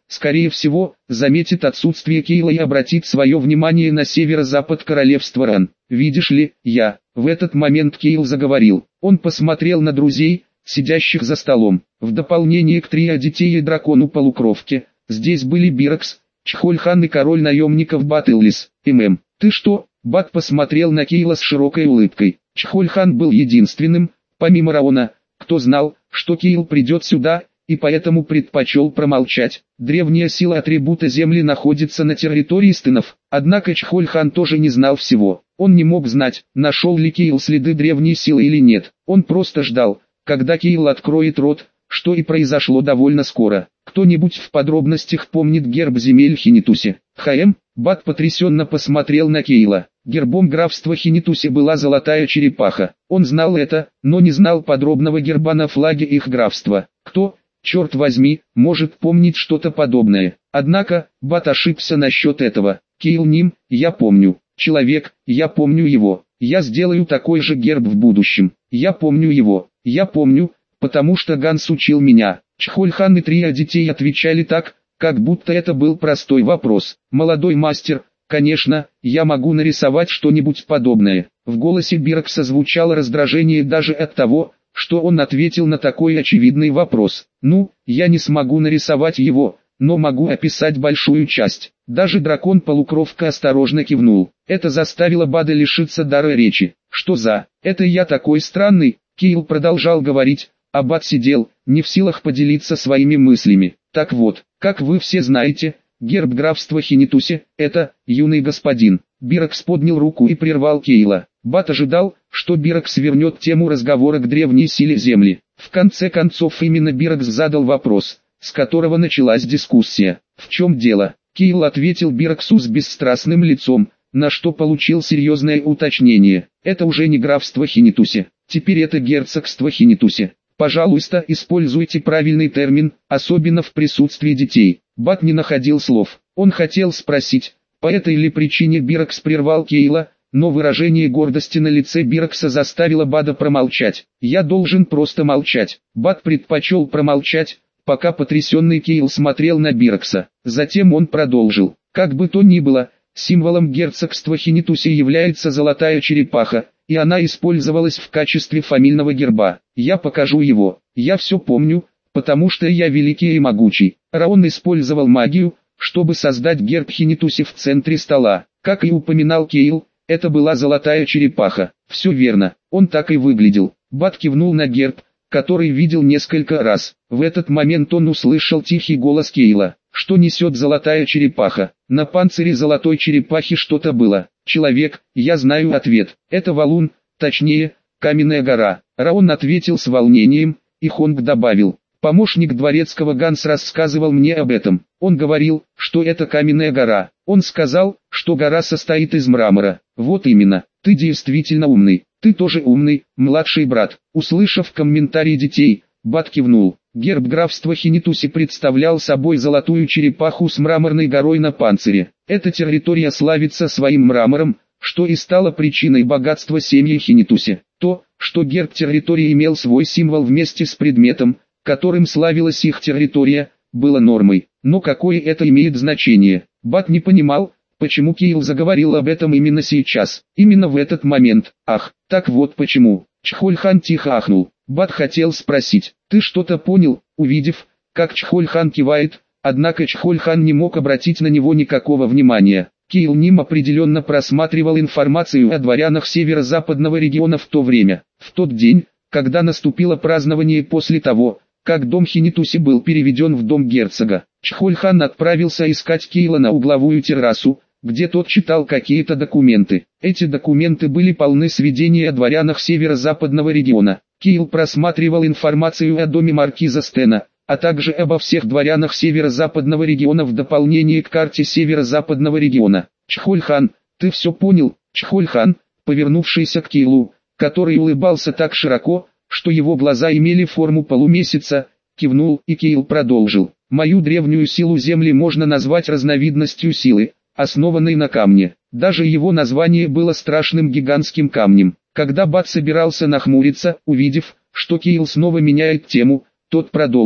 скорее всего, заметит отсутствие Кейла и обратит свое внимание на северо-запад королевства Ран. Видишь ли, я... В этот момент Кейл заговорил. Он посмотрел на друзей, сидящих за столом. В дополнение к трио детей и дракону-полукровке, здесь были Бирокс, Чхольхан и король наемников Бат Иллис. «ММ, ты что?» Бат посмотрел на Кейла с широкой улыбкой. Чхольхан был единственным, помимо Раона, кто знал, что Кейл придет сюда, и поэтому предпочел промолчать. Древняя сила атрибута земли находится на территории стынов, однако Чхольхан тоже не знал всего. Он не мог знать, нашел ли Кейл следы древней силы или нет. Он просто ждал, когда Кейл откроет рот, что и произошло довольно скоро. Кто-нибудь в подробностях помнит герб земель Хинитуси? ХМ? Бат потрясенно посмотрел на Кейла. Гербом графства Хинитуси была золотая черепаха. Он знал это, но не знал подробного герба на флаге их графства. Кто, черт возьми, может помнить что-то подобное? Однако, Бат ошибся насчет этого. Кейл Ним, я помню. Человек, я помню его. Я сделаю такой же герб в будущем. Я помню его. Я помню, потому что Ганс учил меня. Чхольхан и трио детей отвечали так, как будто это был простой вопрос. Молодой мастер, конечно, я могу нарисовать что-нибудь подобное. В голосе Бирокса звучало раздражение даже от того, что он ответил на такой очевидный вопрос. Ну, я не смогу нарисовать его, но могу описать большую часть. Даже дракон-полукровка осторожно кивнул. Это заставило Бада лишиться дара речи. Что за... Это я такой странный? Кейл продолжал говорить, а Бад сидел, не в силах поделиться своими мыслями. Так вот, как вы все знаете, герб графства Хинитуси – это юный господин. Бирокс поднял руку и прервал Кейла. Бад ожидал, что Бирокс вернет тему разговора к древней силе земли. В конце концов именно Бирокс задал вопрос, с которого началась дискуссия. В чем дело? Кейл ответил Бироксу с бесстрастным лицом, на что получил серьезное уточнение. Это уже не графство Хинитуси, теперь это герцогство Хинитуси. Пожалуйста, используйте правильный термин, особенно в присутствии детей. Бат не находил слов. Он хотел спросить, по этой ли причине Бирокс прервал Кейла, но выражение гордости на лице Бирокса заставило Бада промолчать. «Я должен просто молчать». Бад предпочел промолчать, пока потрясенный Кейл смотрел на Бирокса. Затем он продолжил. «Как бы то ни было, символом герцогства Хинитуси является золотая черепаха, и она использовалась в качестве фамильного герба. Я покажу его. Я все помню, потому что я великий и могучий». Раон использовал магию, чтобы создать герб Хинитуси в центре стола. Как и упоминал Кейл, это была золотая черепаха. Все верно, он так и выглядел. Бад кивнул на герб, который видел несколько раз. В этот момент он услышал тихий голос Кейла. «Что несет золотая черепаха?» На панцире золотой черепахи что-то было. «Человек, я знаю ответ. Это валун, точнее, каменная гора». Раон ответил с волнением, и Хонг добавил. «Помощник дворецкого Ганс рассказывал мне об этом. Он говорил, что это каменная гора. Он сказал, что гора состоит из мрамора». «Вот именно, ты действительно умный. Ты тоже умный, младший брат». Услышав комментарий детей, Бад кивнул. Герб графства Хинитуси представлял собой золотую черепаху с мраморной горой на панцире. Эта территория славится своим мрамором, что и стало причиной богатства семьи Хинитуси. То, что герб территории имел свой символ вместе с предметом, которым славилась их территория, было нормой. Но какое это имеет значение? Бад не понимал, почему Кейл заговорил об этом именно сейчас, именно в этот момент. Ах, так вот почему. Чхольхан тихо ахнул. Бад хотел спросить, «Ты что-то понял?» Увидев, как Чхольхан кивает, однако Чхольхан не мог обратить на него никакого внимания. Кейл Ним определенно просматривал информацию о дворянах северо-западного региона в то время. В тот день, когда наступило празднование после того, как дом Хинитуси был переведен в дом герцога, Чхольхан отправился искать Кейла на угловую террасу, где тот читал какие-то документы. Эти документы были полны сведений о дворянах северо-западного региона. Кейл просматривал информацию о доме маркиза Стена, а также обо всех дворянах северо-западного региона в дополнение к карте северо-западного региона. «Чхольхан, ты все понял?» Чхольхан, повернувшийся к Кейлу, который улыбался так широко, что его глаза имели форму полумесяца, кивнул, и Кейл продолжил. «Мою древнюю силу земли можно назвать разновидностью силы, основанной на камне. Даже его название было страшным гигантским камнем». Когда Бад собирался нахмуриться, увидев, что Кейл снова меняет тему, тот продолжил.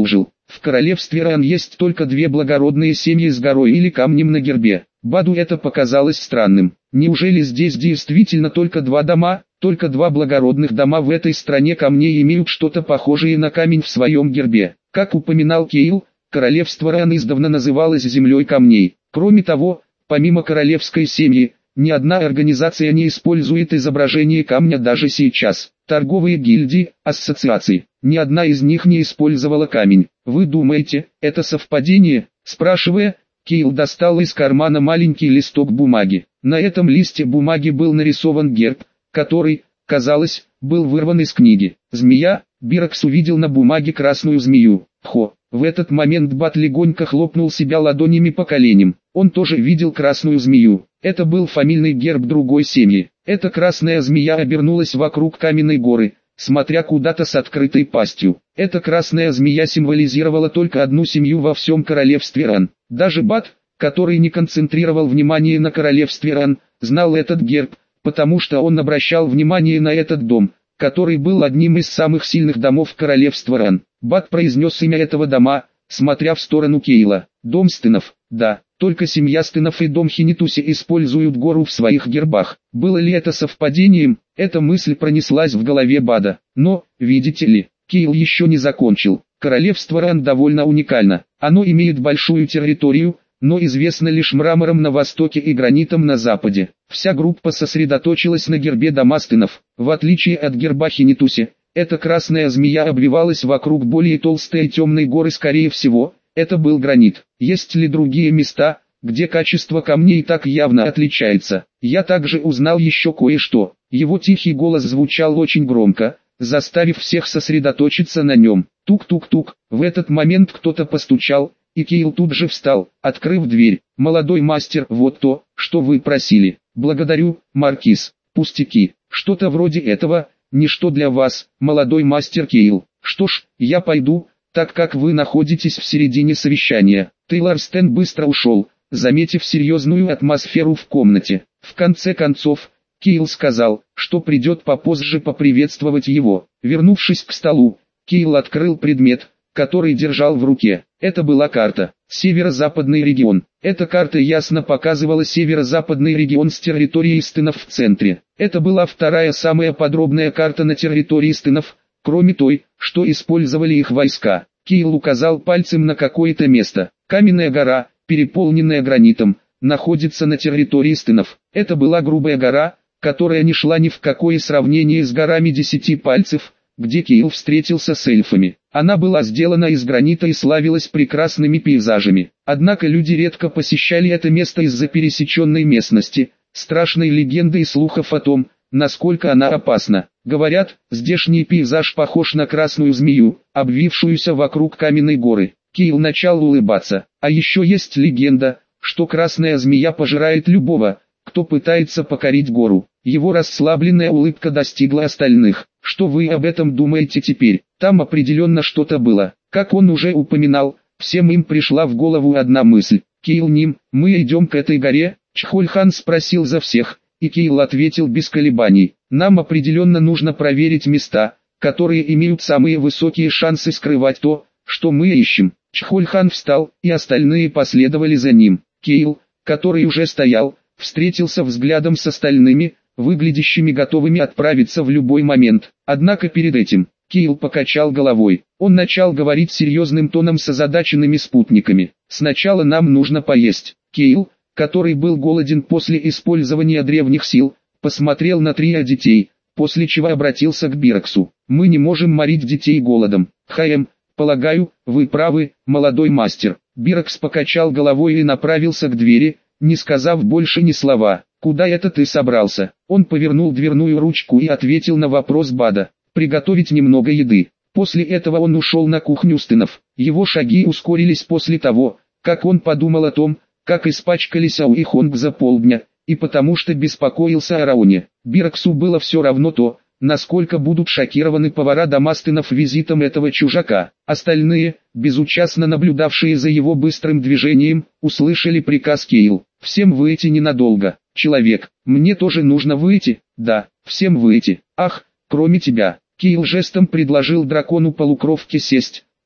В королевстве Ран есть только две благородные семьи с горой или камнем на гербе. Баду это показалось странным. Неужели здесь действительно только два дома? Только два благородных дома в этой стране камней имеют что-то похожее на камень в своем гербе. Как упоминал Кейл, королевство Ран издавна называлось землей камней. Кроме того, помимо королевской семьи, ни одна организация не использует изображение камня даже сейчас. Торговые гильдии, ассоциации, ни одна из них не использовала камень. Вы думаете, это совпадение? Спрашивая, Кейл достал из кармана маленький листок бумаги. На этом листе бумаги был нарисован герб, который, казалось, был вырван из книги. Змея. Бирокс увидел на бумаге красную змею. Хо! В этот момент Бат легонько хлопнул себя ладонями по коленям. Он тоже видел красную змею. Это был фамильный герб другой семьи. Эта красная змея обернулась вокруг каменной горы, смотря куда-то с открытой пастью. Эта красная змея символизировала только одну семью во всем королевстве Ран. Даже Бат, который не концентрировал внимание на королевстве Ран, знал этот герб, потому что он обращал внимание на этот дом, который был одним из самых сильных домов королевства Ран. Бат произнес имя этого дома, смотря в сторону Кейла. Дом Стенов, да, только семья Стенов и дом Хинитуси используют гору в своих гербах. Было ли это совпадением? Эта мысль пронеслась в голове Бада. Но, видите ли, Кейл еще не закончил. Королевство Ран довольно уникально. Оно имеет большую территорию, но известно лишь мрамором на востоке и гранитом на западе. Вся группа сосредоточилась на гербе дома Стенов. В отличие от герба Хинитуси, эта красная змея обвивалась вокруг более толстой и темной горы, скорее всего, это был гранит. Есть ли другие места, где качество камней так явно отличается? Я также узнал еще кое-что. Его тихий голос звучал очень громко, заставив всех сосредоточиться на нем. Тук-тук-тук. В этот момент кто-то постучал, и Кейл тут же встал, открыв дверь. «Молодой мастер, вот то, что вы просили». «Благодарю, Маркиз». «Пустяки. Что-то вроде этого, ничто для вас, молодой мастер Кейл. Что ж, я пойду, так как вы находитесь в середине совещания». Тейлор Стэн быстро ушел, заметив серьезную атмосферу в комнате. В конце концов, Кейл сказал, что придет попозже поприветствовать его. Вернувшись к столу, Кейл открыл предмет, который держал в руке. Это была карта. Северо-западный регион. Эта карта ясно показывала северо-западный регион с территорией Стенов в центре. Это была вторая самая подробная карта на территории Стенов, кроме той, что использовали их войска. Кейл указал пальцем на какое-то место. Каменная гора, переполненная гранитом, находится на территории Стенов. Это была грубая гора, которая не шла ни в какое сравнение с горами десяти пальцев, где Кейл встретился с эльфами. Она была сделана из гранита и славилась прекрасными пейзажами. Однако люди редко посещали это место из-за пересеченной местности, страшной легенды и слухов о том, насколько она опасна. Говорят, здешний пейзаж похож на красную змею, обвившуюся вокруг каменной горы. Кейл начал улыбаться. А еще есть легенда, что красная змея пожирает любого, кто пытается покорить гору. Его расслабленная улыбка достигла остальных. Что вы об этом думаете теперь? Там определенно что-то было. Как он уже упоминал, всем им пришла в голову одна мысль. Кейл Ним, мы идем к этой горе? Чхольхан спросил за всех, и Кейл ответил без колебаний. Нам определенно нужно проверить места, которые имеют самые высокие шансы скрывать то, что мы ищем. Чхольхан встал, и остальные последовали за ним. Кейл, который уже стоял, встретился взглядом с остальными, выглядящими готовыми отправиться в любой момент. Однако перед этим, Кейл покачал головой. Он начал говорить серьезным тоном с озадаченными спутниками. «Сначала нам нужно поесть». Кейл, который был голоден после использования древних сил, посмотрел на трио детей, после чего обратился к Бироксу. «Мы не можем морить детей голодом. Хаем, полагаю, вы правы, молодой мастер». Бирокс покачал головой и направился к двери, не сказав больше ни слова. «Куда это ты собрался?» Он повернул дверную ручку и ответил на вопрос Бада. «Приготовить немного еды». После этого он ушел на кухню Стенов. Его шаги ускорились после того, как он подумал о том, как испачкались Ау и Хонг за полдня, и потому что беспокоился о Раоне. Бироксу было все равно то, насколько будут шокированы повара дома Стенов визитом этого чужака. Остальные, безучастно наблюдавшие за его быстрым движением, услышали приказ Кейл. «Всем выйти ненадолго. Человек, мне тоже нужно выйти». «Да, всем выйти. Ах, кроме тебя». Кейл жестом предложил дракону полукровке сесть,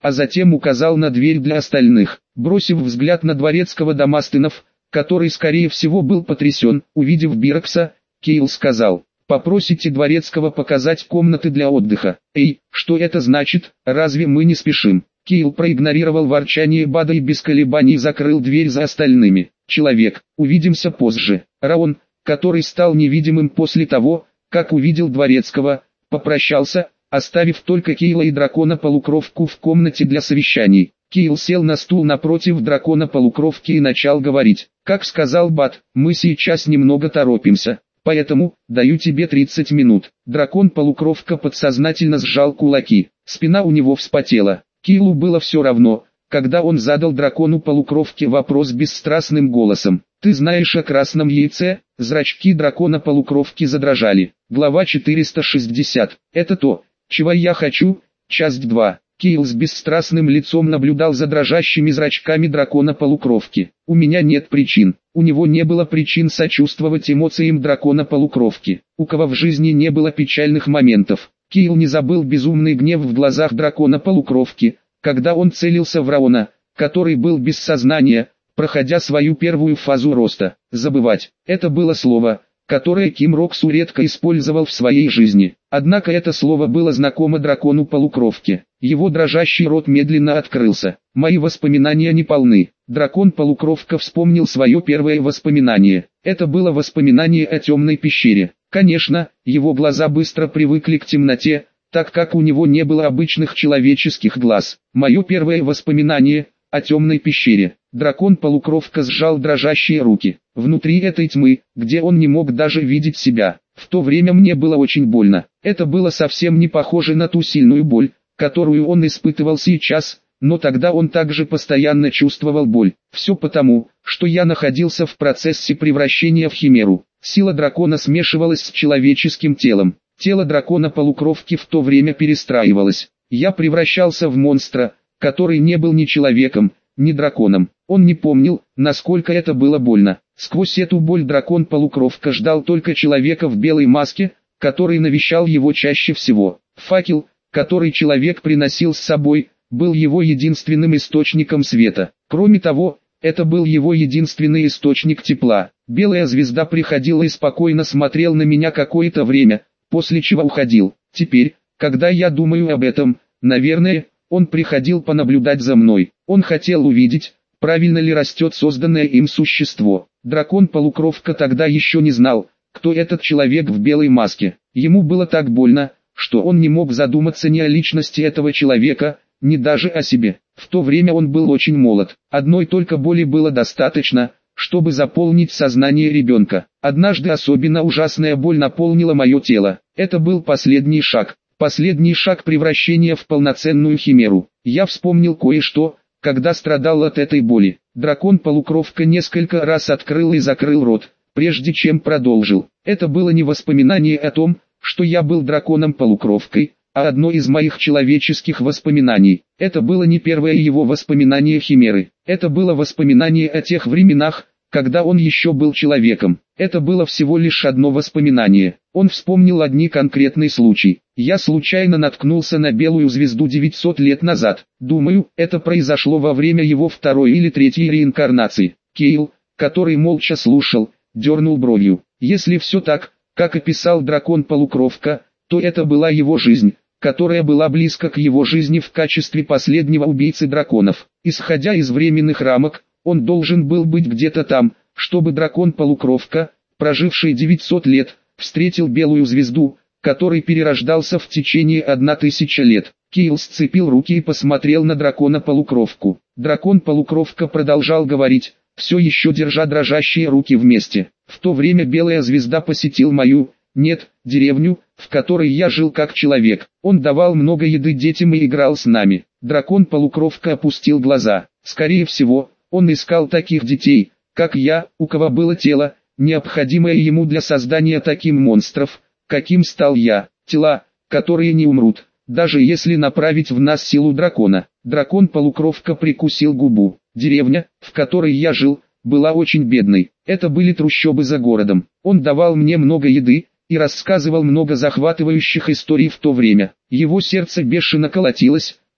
а затем указал на дверь для остальных. Бросив взгляд на дворецкого Дамастынов, который скорее всего был потрясен, увидев Бирокса, Кейл сказал: «Попросите дворецкого показать комнаты для отдыха». «Эй, что это значит, разве мы не спешим?» Кейл проигнорировал ворчание Бада и без колебаний закрыл дверь за остальными. «Человек, увидимся позже». Раон, который стал невидимым после того, как увидел дворецкого, попрощался, оставив только Кейла и дракона-полукровку в комнате для совещаний. Кейл сел на стул напротив дракона-полукровки и начал говорить. «Как сказал Бад, мы сейчас немного торопимся, поэтому даю тебе тридцать минут». Дракон-полукровка подсознательно сжал кулаки, спина у него вспотела. Кейлу было все равно, когда он задал дракону-полукровке вопрос бесстрастным голосом. «Ты знаешь о красном яйце?» Зрачки дракона-полукровки задрожали. Глава четыреста шестьдесят. «Это то, чего я хочу». Часть два. Кейл с бесстрастным лицом наблюдал за дрожащими зрачками дракона-полукровки. «У меня нет причин». У него не было причин сочувствовать эмоциям дракона-полукровки. У кого в жизни не было печальных моментов. Кейл не забыл безумный гнев в глазах дракона-полукровки, когда он целился в Раона, который был без сознания, проходя свою первую фазу роста. Забывать – это было слово, которое Ким Роксу редко использовал в своей жизни. Однако это слово было знакомо дракону-полукровке. Его дрожащий рот медленно открылся. «Мои воспоминания не полны». Дракон-полукровка вспомнил свое первое воспоминание. Это было воспоминание о темной пещере. Конечно, его глаза быстро привыкли к темноте, так как у него не было обычных человеческих глаз. «Мое первое воспоминание о темной пещере». Дракон-полукровка сжал дрожащие руки. Внутри этой тьмы, где он не мог даже видеть себя. В то время мне было очень больно. Это было совсем не похоже на ту сильную боль, которую он испытывал сейчас, но тогда он также постоянно чувствовал боль. Все потому, что я находился в процессе превращения в химеру. Сила дракона смешивалась с человеческим телом. Тело дракона-полукровки в то время перестраивалось. Я превращался в монстра, который не был ни человеком, ни драконом. Он не помнил, насколько это было больно. Сквозь эту боль дракон-полукровка ждал только человека в белой маске, который навещал его чаще всего. Факел, который человек приносил с собой, был его единственным источником света. Кроме того, это был его единственный источник тепла. Белая звезда приходила и спокойно смотрел на меня какое-то время, после чего уходил. Теперь, когда я думаю об этом, наверное, он приходил понаблюдать за мной. Он хотел увидеть, правильно ли растет созданное им существо. Дракон-полукровка тогда еще не знал, кто этот человек в белой маске. Ему было так больно, что он не мог задуматься ни о личности этого человека, ни даже о себе. В то время он был очень молод. Одной только боли было достаточно, чтобы заполнить сознание ребенка. Однажды особенно ужасная боль наполнила мое тело. Это был последний шаг. Последний шаг превращения в полноценную химеру. Я вспомнил кое-что, когда страдал от этой боли. Дракон-полукровка несколько раз открыл и закрыл рот, прежде чем продолжил. Это было не воспоминание о том, что я был драконом-полукровкой, а одно из моих человеческих воспоминаний. Это было не первое его воспоминание химеры. Это было воспоминание о тех временах, когда он еще был человеком. Это было всего лишь одно воспоминание. Он вспомнил один конкретный случай. Я случайно наткнулся на белую звезду девятьсот лет назад. Думаю, это произошло во время его второй или третьей реинкарнации. Кейл, который молча слушал, дернул бровью. Если все так, как описал дракон-полукровка, то это была его жизнь, которая была близка к его жизни в качестве последнего убийцы драконов. Исходя из временных рамок, он должен был быть где-то там, чтобы дракон-полукровка, проживший девятьсот лет, встретил белую звезду, который перерождался в течение одной тысячи лет. Кейл сцепил руки и посмотрел на дракона-полукровку. Дракон-полукровка продолжал говорить, все еще держа дрожащие руки вместе. В то время белая звезда посетил мою, нет, деревню, в которой я жил как человек. Он давал много еды детям и играл с нами. Дракон-полукровка опустил глаза. Скорее всего, он искал таких детей, как я, у кого было тело, необходимое ему для создания таких монстров, каким стал я. Тела, которые не умрут, даже если направить в нас силу дракона. Дракон-полукровка прикусил губу. Деревня, в которой я жил, была очень бедной. Это были трущобы за городом. Он давал мне много еды и рассказывал много захватывающих историй в то время. Его сердце бешено колотилось,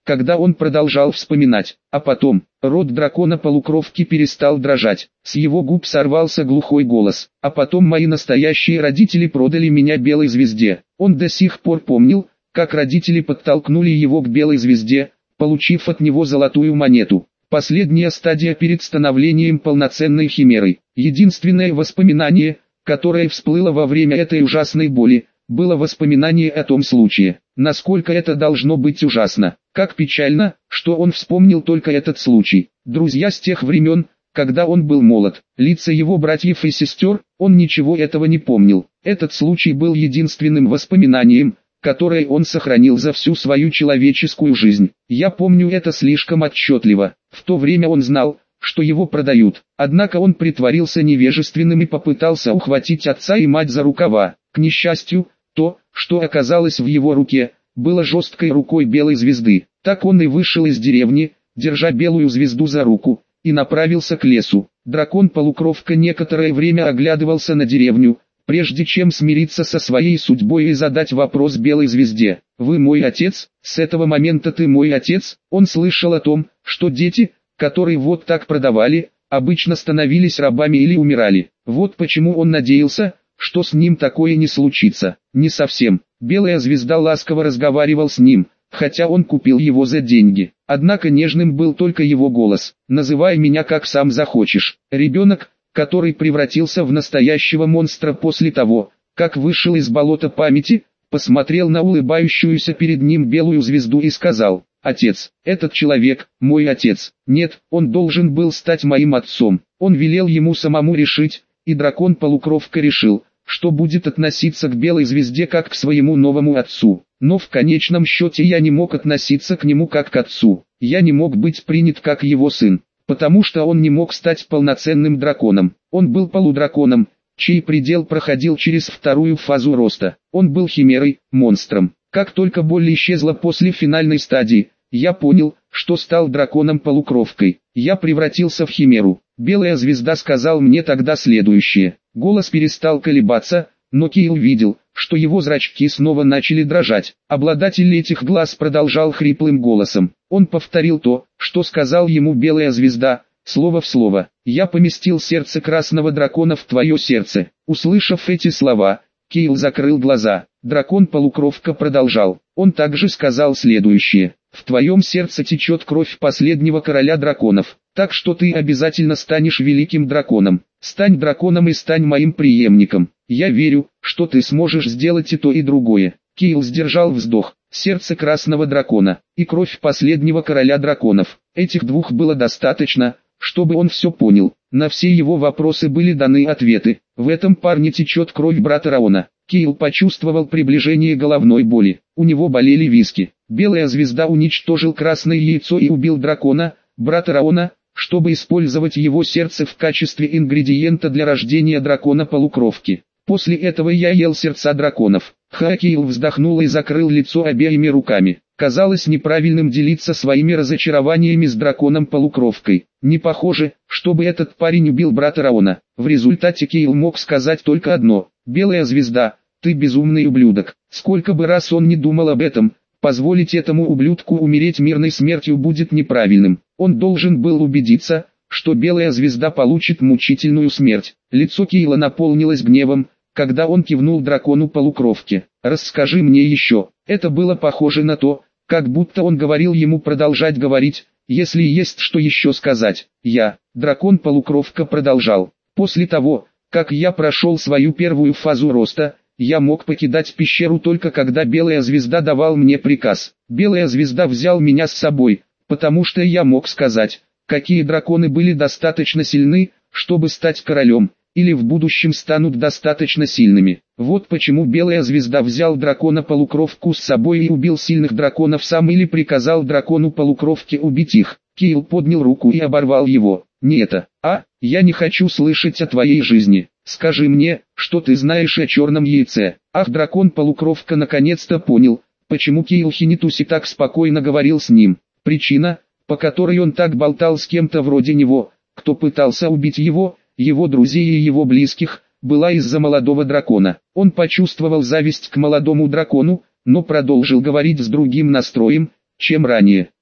когда он продолжал вспоминать. А потом, рот дракона-полукровки перестал дрожать, с его губ сорвался глухой голос. А потом мои настоящие родители продали меня Белой Звезде. Он до сих пор помнил, как родители подтолкнули его к Белой Звезде, получив от него золотую монету. Последняя стадия перед становлением полноценной химерой. Единственное воспоминание, которое всплыло во время этой ужасной боли, было воспоминание о том случае. Насколько это должно быть ужасно. Как печально, что он вспомнил только этот случай. Друзья с тех времен, когда он был молод, лица его братьев и сестер, он ничего этого не помнил. Этот случай был единственным воспоминанием, которое он сохранил за всю свою человеческую жизнь. Я помню это слишком отчетливо. В то время он знал, что его продают. Однако он притворился невежественным и попытался ухватить отца и мать за рукава. К несчастью, то, что оказалось в его руке, было жесткой рукой Белой Звезды. Так он и вышел из деревни, держа Белую Звезду за руку, и направился к лесу. Дракон-полукровка некоторое время оглядывался на деревню, прежде чем смириться со своей судьбой и задать вопрос Белой Звезде. «Вы мой отец? С этого момента ты мой отец?» Он слышал о том, что дети, которые вот так продавали, обычно становились рабами или умирали. Вот почему он надеялся, что с ним такое не случится. Не совсем. Белая Звезда ласково разговаривал с ним, хотя он купил его за деньги. Однако нежным был только его голос. «Называй меня как сам захочешь». Ребенок, который превратился в настоящего монстра после того, как вышел из болота памяти, посмотрел на улыбающуюся перед ним Белую Звезду и сказал: «Отец, этот человек, мой отец. Нет, он должен был стать моим отцом». Он велел ему самому решить, и дракон-полукровка решил, что будет относиться к Белой Звезде как к своему новому отцу. Но в конечном счете я не мог относиться к нему как к отцу. Я не мог быть принят как его сын, потому что он не мог стать полноценным драконом. Он был полудраконом, чей предел проходил через вторую фазу роста. Он был химерой, монстром. Как только боль исчезла после финальной стадии, я понял, что стал драконом-полукровкой. Я превратился в химеру. Белая Звезда сказал мне тогда следующее. Голос перестал колебаться, но Кайл видел, что его зрачки снова начали дрожать. Обладатель этих глаз продолжал хриплым голосом. Он повторил то, что сказал ему Белая Звезда, слово в слово. «Я поместил сердце красного дракона в твое сердце». Услышав эти слова, Кайл закрыл глаза. Дракон-полукровка продолжал. Он также сказал следующее. «В твоем сердце течет кровь последнего короля драконов, так что ты обязательно станешь великим драконом. Стань драконом и стань моим преемником. Я верю, что ты сможешь сделать и то, и другое». Кайл сдержал вздох. Сердце красного дракона и кровь последнего короля драконов. Этих двух было достаточно, чтобы он все понял. На все его вопросы были даны ответы. В этом парне течет кровь брата Раона. Кайл почувствовал приближение головной боли. У него болели виски. Белая Звезда уничтожил красное яйцо и убил дракона, брата Раона, чтобы использовать его сердце в качестве ингредиента для рождения дракона-полукровки. После этого я ел сердца драконов. Кайл вздохнул и закрыл лицо обеими руками. Казалось неправильным делиться своими разочарованиями с драконом-полукровкой. Не похоже, чтобы этот парень убил брата Раона. В результате Кайл мог сказать только одно: «Белая Звезда, ты безумный ублюдок». Сколько бы раз он не думал об этом, позволить этому ублюдку умереть мирной смертью будет неправильным. Он должен был убедиться, что Белая Звезда получит мучительную смерть. Лицо Кайла наполнилось гневом, когда он кивнул дракону-полукровке. «Расскажи мне еще». Это было похоже на то, как будто он говорил ему продолжать говорить, если есть что еще сказать. «Я». Дракон-полукровка продолжал. «После того, как я прошел свою первую фазу роста, я мог покидать пещеру только когда Белая Звезда давал мне приказ. Белая Звезда взял меня с собой, потому что я мог сказать, какие драконы были достаточно сильны, чтобы стать королем, или в будущем станут достаточно сильными. Вот почему Белая Звезда взял дракона-полукровку с собой и убил сильных драконов сам, или приказал дракону-полукровке убить их». Кайл поднял руку и оборвал его. «Не это, а, я не хочу слышать о твоей жизни. Скажи мне, что ты знаешь о черном яйце». Ах, дракон-полукровка наконец-то понял, почему Кайл Хинитуси так спокойно говорил с ним. Причина, по которой он так болтал с кем-то вроде него, кто пытался убить его, его друзей и его близких, была из-за молодого дракона. Он почувствовал зависть к молодому дракону, но продолжил говорить с другим настроем, чем ранее.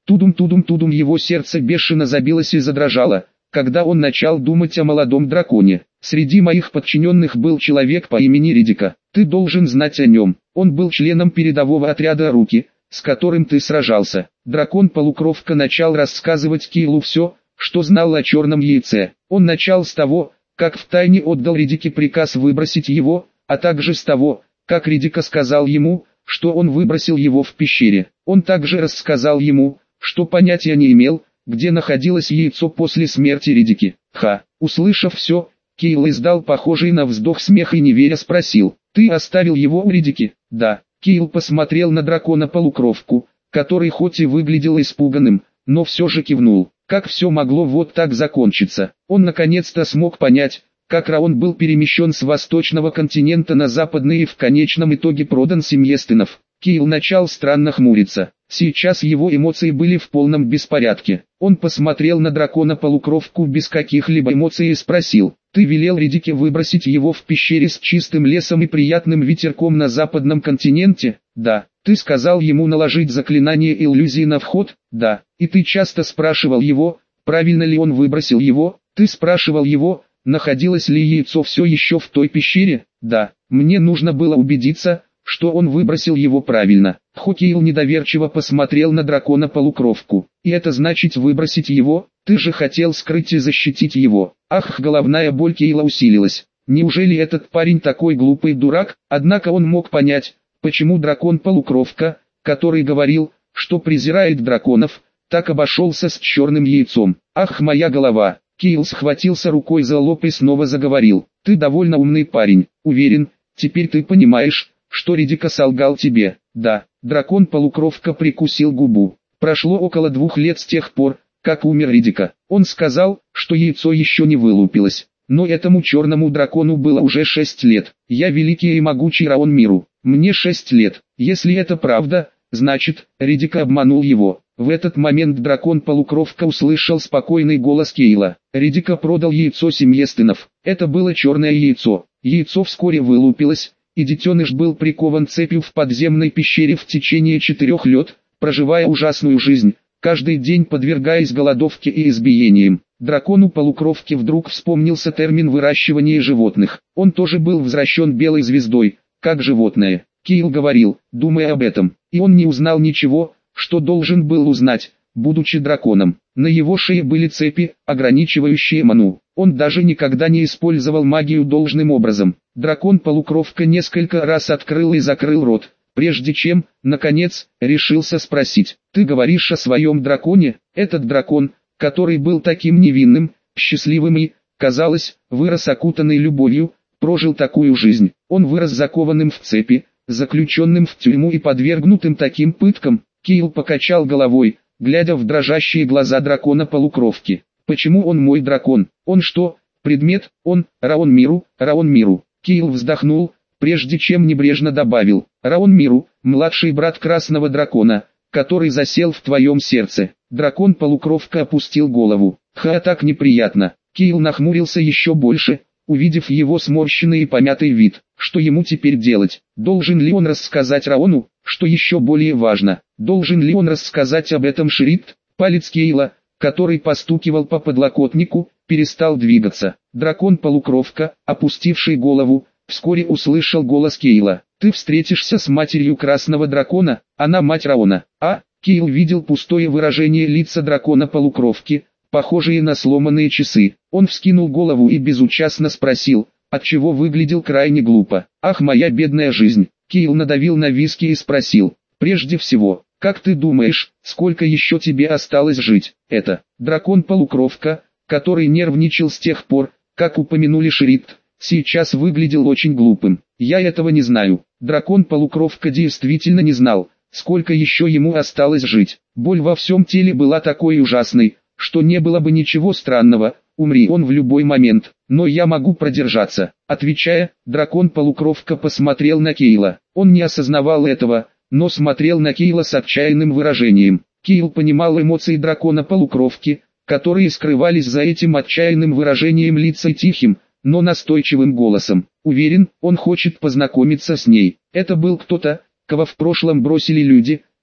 Тудум-тудум-тудум, его сердце бешено забилось и задрожало, когда он начал думать о молодом драконе. Среди моих подчиненных был человек по имени Ридика. Ты должен знать о нем. Он был членом передового отряда «Руки», с которым ты сражался. Дракон-полукровка начал рассказывать Кейлу все, что знал о черном яйце. Он начал с того, как втайне отдал Ридике приказ выбросить его, а также с того, как Ридика сказал ему, что он выбросил его в пещере. Он также рассказал ему, что понятия не имел, где находилось яйцо после смерти Ридики. Ха! Услышав все, Кейл издал похожий на вздох смех и не веря спросил: «Ты оставил его у Ридики?» «Да». Кейл посмотрел на дракона-полукровку, который хоть и выглядел испуганным, но все же кивнул. Как все могло вот так закончиться? Он наконец-то смог понять, как Раон был перемещен с восточного континента на западный и в конечном итоге продан семье Стенов. Кейл начал странно хмуриться. Сейчас его эмоции были в полном беспорядке. Он посмотрел на дракона-полукровку без каких-либо эмоций и спросил: «Ты велел Ридике выбросить его в пещере с чистым лесом и приятным ветерком на западном континенте?» «Да». «Ты сказал ему наложить заклинание иллюзии на вход?» «Да». «И ты часто спрашивал его, правильно ли он выбросил его?» «Ты спрашивал его, находилось ли яйцо все еще в той пещере?» «Да». «Мне нужно было убедиться, что он выбросил его правильно». Кейл недоверчиво посмотрел на дракона-полукровку. «И это значит выбросить его? Ты же хотел скрыть и защитить его». Ах, головная боль Кейла усилилась. Неужели этот парень такой глупый дурак? Однако он мог понять, почему дракон-полукровка, который говорил, что презирает драконов, так обошелся с черным яйцом. Ах, моя голова! Кейл схватился рукой за лоб и снова заговорил. «Ты довольно умный парень, уверен, теперь ты понимаешь, что Ридика солгал тебе?» «Да». Дракон-полукровка прикусил губу. Прошло около двух лет с тех пор, как умер Ридика. Он сказал, что яйцо еще не вылупилось. Но этому черному дракону было уже шесть лет. Я великий и могучий Раон Миру. Мне шесть лет. Если это правда, значит, Ридика обманул его. В этот момент дракон-полукровка услышал спокойный голос Кейла. Ридика продал яйцо семье Стенов. Это было черное яйцо. Яйцо вскоре вылупилось, и детеныш был прикован цепью в подземной пещере в течение четырех лет, проживая ужасную жизнь, каждый день подвергаясь голодовке и избиениям. Дракону-полукровке вдруг вспомнился термин выращивания животных. Он тоже был возвращен белой звездой, как животное. Кейл говорил, думая об этом, и он не узнал ничего, что должен был узнать, будучи драконом. На его шее были цепи, ограничивающие ману. Он даже никогда не использовал магию должным образом. Дракон-полукровка несколько раз открыл и закрыл рот, прежде чем, наконец, решился спросить: «Ты говоришь о своем драконе?» Этот дракон, который был таким невинным, счастливым и, казалось, вырос окутанный любовью, прожил такую жизнь. Он вырос закованным в цепи, заключенным в тюрьму и подвергнутым таким пыткам. Кейл покачал головой, глядя в дрожащие глаза дракона-полукровки. «Почему он мой дракон? Он что, предмет? Он, Раон Миру, Раон Миру». Кейл вздохнул, прежде чем небрежно добавил: «Раон Миру, младший брат красного дракона, который засел в твоем сердце». Дракон-полукровка опустил голову. «Ха, так неприятно». Кейл нахмурился еще больше, увидев его сморщенный и помятый вид. Что ему теперь делать? Должен ли он рассказать Раону? Что еще более важно, должен ли он рассказать об этом Шрифт? Палец Кейла, который постукивал по подлокотнику, перестал двигаться. Дракон-полукровка, опустивший голову, вскоре услышал голос Кейла. «Ты встретишься с матерью красного дракона, она мать Раона». А, Кейл видел пустое выражение лица дракона-полукровки, похожие на сломанные часы. Он вскинул голову и безучастно спросил, отчего выглядел крайне глупо. «Ах, моя бедная жизнь». Кейл надавил на виски и спросил: «Прежде всего, как ты думаешь, сколько еще тебе осталось жить?» Это дракон-полукровка, который нервничал с тех пор, как упомянули Шрифт, сейчас выглядел очень глупым. «Я этого не знаю». Дракон-полукровка действительно не знал, сколько еще ему осталось жить. Боль во всем теле была такой ужасной, что не было бы ничего странного, умри он в любой момент. «Но я могу продержаться». Отвечая, дракон-полукровка посмотрел на Кейла. Он не осознавал этого, но смотрел на Кейла с отчаянным выражением. Кейл понимал эмоции дракона-полукровки, которые скрывались за этим отчаянным выражением лица и тихим, но настойчивым голосом. Уверен, он хочет познакомиться с ней. Это был кто-то, кого в прошлом бросили люди,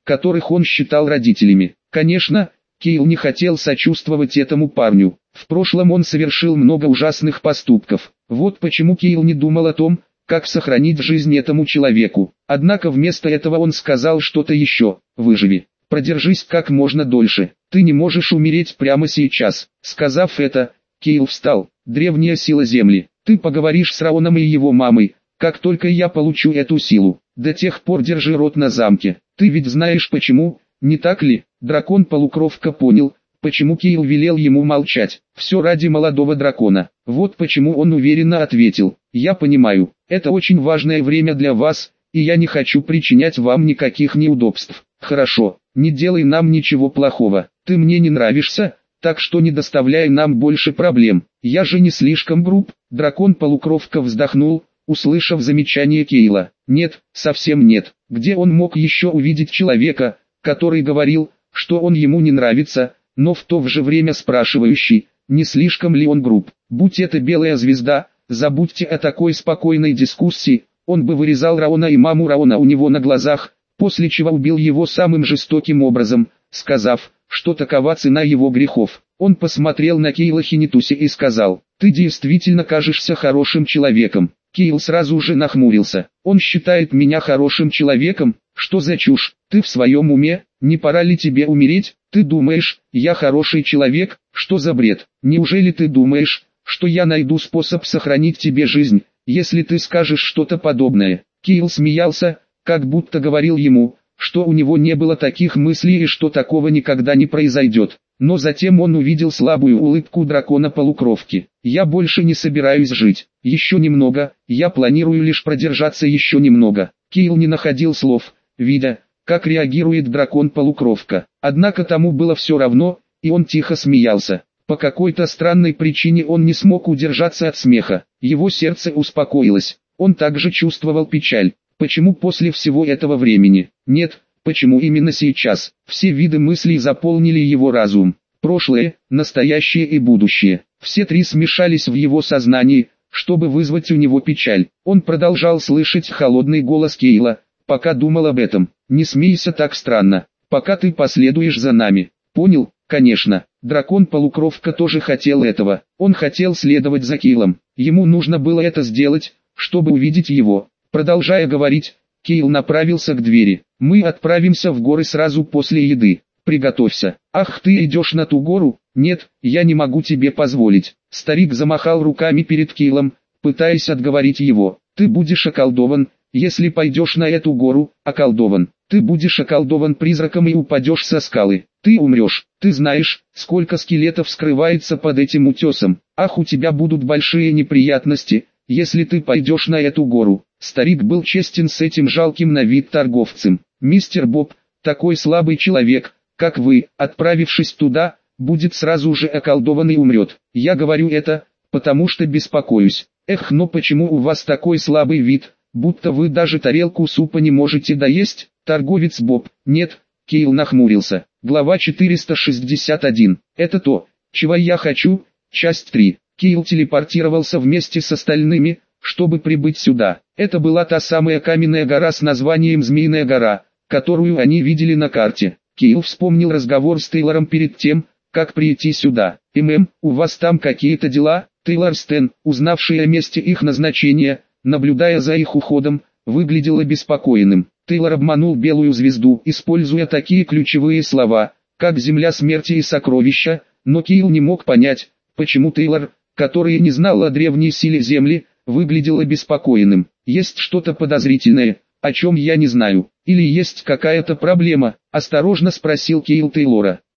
которых он считал родителями. Конечно, Кейл не хотел сочувствовать этому парню. В прошлом он совершил много ужасных поступков. Вот почему Кейл не думал о том, как сохранить жизнь этому человеку. Однако вместо этого он сказал что-то еще: «Выживи, продержись как можно дольше, ты не можешь умереть прямо сейчас». Сказав это, Кейл встал. «Древняя сила Земли, ты поговоришь с Раоном и его мамой, как только я получу эту силу. До тех пор держи рот на замке, ты ведь знаешь почему, не так ли?» Дракон-полукровка понял, почему Кейл велел ему молчать. Все ради молодого дракона. Вот почему он уверенно ответил: «Я понимаю, это очень важное время для вас, и я не хочу причинять вам никаких неудобств. Хорошо, не делай нам ничего плохого. Ты мне не нравишься, так что не доставляй нам больше проблем. Я же не слишком груб». Дракон-полукровка вздохнул, услышав замечание Кейла. Нет, совсем нет. Где он мог еще увидеть человека, который говорил, что он ему не нравится, но в то же время спрашивающий, не слишком ли он груб. Будь это белая звезда, забудьте о такой спокойной дискуссии, он бы вырезал Раона и маму Раона у него на глазах, после чего убил его самым жестоким образом, сказав, что такова цена его грехов. Он посмотрел на Кейла Хинитуси и сказал: «Ты действительно кажешься хорошим человеком». Кейл сразу же нахмурился. «Он считает меня хорошим человеком? Что за чушь? Ты в своем уме? Не пора ли тебе умереть? Ты думаешь, я хороший человек? Что за бред? Неужели ты думаешь, что я найду способ сохранить тебе жизнь, если ты скажешь что-то подобное?» Кейл смеялся, как будто говорил ему, что у него не было таких мыслей и что такого никогда не произойдет. Но затем он увидел слабую улыбку дракона-полукровки. «Я больше не собираюсь жить. Еще немного, я планирую лишь продержаться еще немного». Кейл не находил слов, видя, как реагирует дракон-полукровка. Однако тому было все равно, и он тихо смеялся. По какой-то странной причине он не смог удержаться от смеха. Его сердце успокоилось. Он также чувствовал печаль. Почему после всего этого времени? Нет, почему именно сейчас? Все виды мыслей заполнили его разум. Прошлое, настоящее и будущее. Все три смешались в его сознании, чтобы вызвать у него печаль. Он продолжал слышать холодный голос Кейла, пока думал об этом. «Не смейся так странно, пока ты последуешь за нами. Понял?» Конечно, дракон-полукровка тоже хотел этого. Он хотел следовать за Кейлом. Ему нужно было это сделать, чтобы увидеть его. Продолжая говорить, Кейл направился к двери. «Мы отправимся в горы сразу после еды. Приготовься». «Ах, ты идешь на ту гору?» «Нет, я не могу тебе позволить». Старик замахал руками перед Кейлом, пытаясь отговорить его. «Ты будешь околдован, если пойдешь на эту гору, околдован. Ты будешь околдован призраком и упадешь со скалы. Ты умрешь. Ты знаешь, сколько скелетов скрывается под этим утесом. Ах, у тебя будут большие неприятности, если ты пойдешь на эту гору». Старик был честен с этим жалким на вид торговцем. «Мистер Боб, такой слабый человек, как вы, отправившись туда, будет сразу же околдован и умрет. Я говорю это, потому что беспокоюсь. Эх, но почему у вас такой слабый вид, будто вы даже тарелку супа не можете доесть?» Торговец Боб. «Нет», Кейл нахмурился. Глава четыреста шестьдесят один. «Это то, чего я хочу». Часть три. Кейл телепортировался вместе с остальными, чтобы прибыть сюда. Это была та самая каменная гора с названием Змеиная гора, которую они видели на карте. Кейл вспомнил разговор с Тейлором перед тем, как прийти сюда. «ММ, у вас там какие-то дела?» Тейлор Стэн, узнавший о месте их назначения, наблюдая за их уходом, выглядел обеспокоенным. Тейлор обманул Белую Звезду, используя такие ключевые слова, как «земля смерти» и «сокровища», но Кейл не мог понять, почему Тейлор, который не знал о древней силе Земли, выглядел обеспокоенным. «Есть что-то подозрительное, о чем я не знаю, или есть какая-то проблема?» — осторожно спросил Кейл Тейлора.